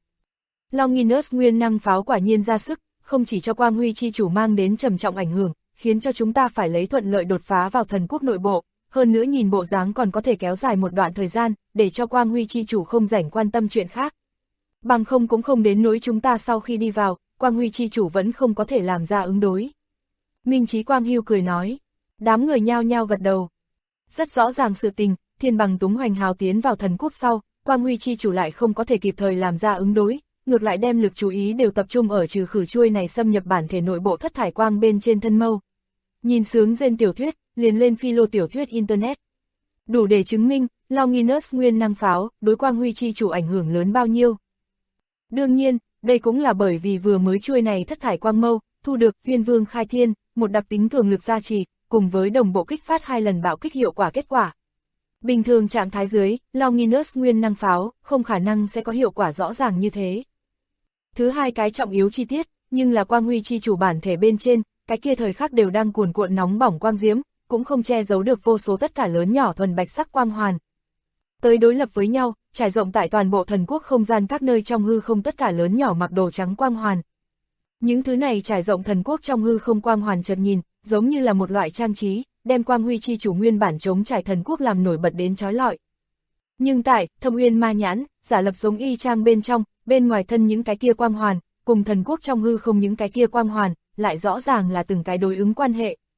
Longinus nguyên năng pháo quả nhiên ra sức, không chỉ cho quang huy chi chủ mang đến trầm trọng ảnh hưởng, khiến cho chúng ta phải lấy thuận lợi đột phá vào thần quốc nội bộ, hơn nữa nhìn bộ dáng còn có thể kéo dài một đoạn thời gian, để cho quang huy chi chủ không rảnh quan tâm chuyện khác. Bằng không cũng không đến nỗi chúng ta sau khi đi vào, quang huy chi chủ vẫn không có thể làm ra ứng đối. Minh Chí Quang Hưu cười nói, đám người nhao nhao gật đầu. Rất rõ ràng sự tình, Thiên Bằng Túng Hoành Hào tiến vào thần quốc sau, quang huy chi chủ lại không có thể kịp thời làm ra ứng đối, ngược lại đem lực chú ý đều tập trung ở trừ khử chuôi này xâm nhập bản thể nội bộ thất thải quang bên trên thân mâu. Nhìn sướng rên tiểu thuyết, liền lên philo tiểu thuyết internet. Đủ để chứng minh, Longinus nguyên năng pháo, đối quang huy chi chủ ảnh hưởng lớn bao nhiêu. Đương nhiên, đây cũng là bởi vì vừa mới chuôi này thất thải quang mâu, thu được Viên Vương Khai Thiên, một đặc tính cường lực gia trì, cùng với đồng bộ kích phát 2 lần bạo kích hiệu quả kết quả. Bình thường trạng thái dưới, Longinus nguyên năng pháo, không khả năng sẽ có hiệu quả rõ ràng như thế. Thứ hai cái trọng yếu chi tiết, nhưng là quang huy chi chủ bản thể bên trên, cái kia thời khắc đều đang cuồn cuộn nóng bỏng quang diễm, cũng không che giấu được vô số tất cả lớn nhỏ thuần bạch sắc quang hoàn. Tới đối lập với nhau, trải rộng tại toàn bộ thần quốc không gian các nơi trong hư không tất cả lớn nhỏ mặc đồ trắng quang hoàn. Những thứ này trải rộng thần quốc trong hư không quang hoàn chợt nhìn, giống như là một loại trang trí, đem quang huy chi chủ nguyên bản chống trải thần quốc làm nổi bật đến chói lọi. Nhưng tại Thâm Uyên Ma Nhãn, giả lập giống y chang bên trong, bên ngoài thân những cái kia quang hoàn, cùng thần quốc trong hư không những cái kia quang hoàn, lại rõ ràng là từng cái đối ứng quan hệ.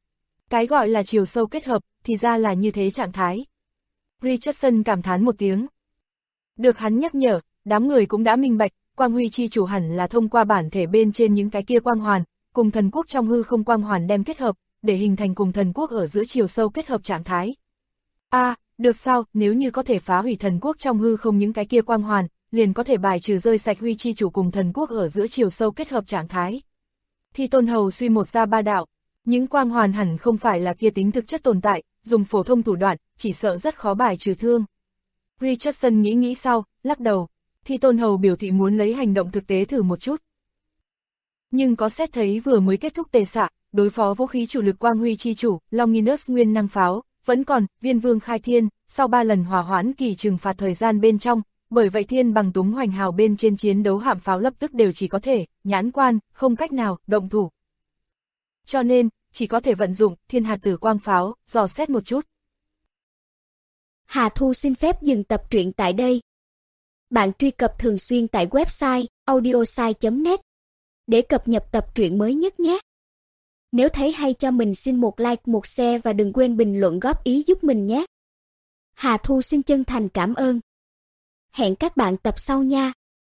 Cái gọi là chiều sâu kết hợp, thì ra là như thế trạng thái. Richardson cảm thán một tiếng. Được hắn nhắc nhở, đám người cũng đã minh bạch, quang huy chi chủ hẳn là thông qua bản thể bên trên những cái kia quang hoàn, cùng thần quốc trong hư không quang hoàn đem kết hợp, để hình thành cùng thần quốc ở giữa chiều sâu kết hợp trạng thái. Được sao, nếu như có thể phá hủy thần quốc trong hư không những cái kia quang hoàn, liền có thể bài trừ rơi sạch huy chi chủ cùng thần quốc ở giữa chiều sâu kết hợp trạng thái. Thi Tôn Hầu suy một ra ba đạo, những quang hoàn hẳn không phải là kia tính thực chất tồn tại, dùng phổ thông thủ đoạn, chỉ sợ rất khó bài trừ thương. Richardson nghĩ sau, lắc đầu. Thi Tôn Hầu biểu thị muốn lấy hành động thực tế thử một chút. Nhưng có xét thấy vừa mới kết thúc tề xạ, đối phó vũ khí chủ lực quang huy chi chủ, Longinus nguyên năng pháo, vẫn còn, Viên Vương khai thiên, sau 3 lần hỏa hoãn kỳ trừng phạt thời gian bên trong, bởi vậy thiên bằng túng hoành hào bên trên chiến đấu hạm pháo lập tức đều chỉ có thể, nhãn quan, không cách nào, động thủ. Cho nên, chỉ có thể vận dụng thiên hạt tử quang pháo, dò xét một chút. Hà Thu xin phép dừng tập truyện tại đây. Bạn truy cập thường xuyên tại website audiosai.net để cập nhật tập truyện mới nhất nhé. Nếu thấy hay cho mình xin một like, một share và đừng quên bình luận góp ý giúp mình nhé. Hà Thu xin chân thành cảm ơn. Hẹn các bạn tập sau nha.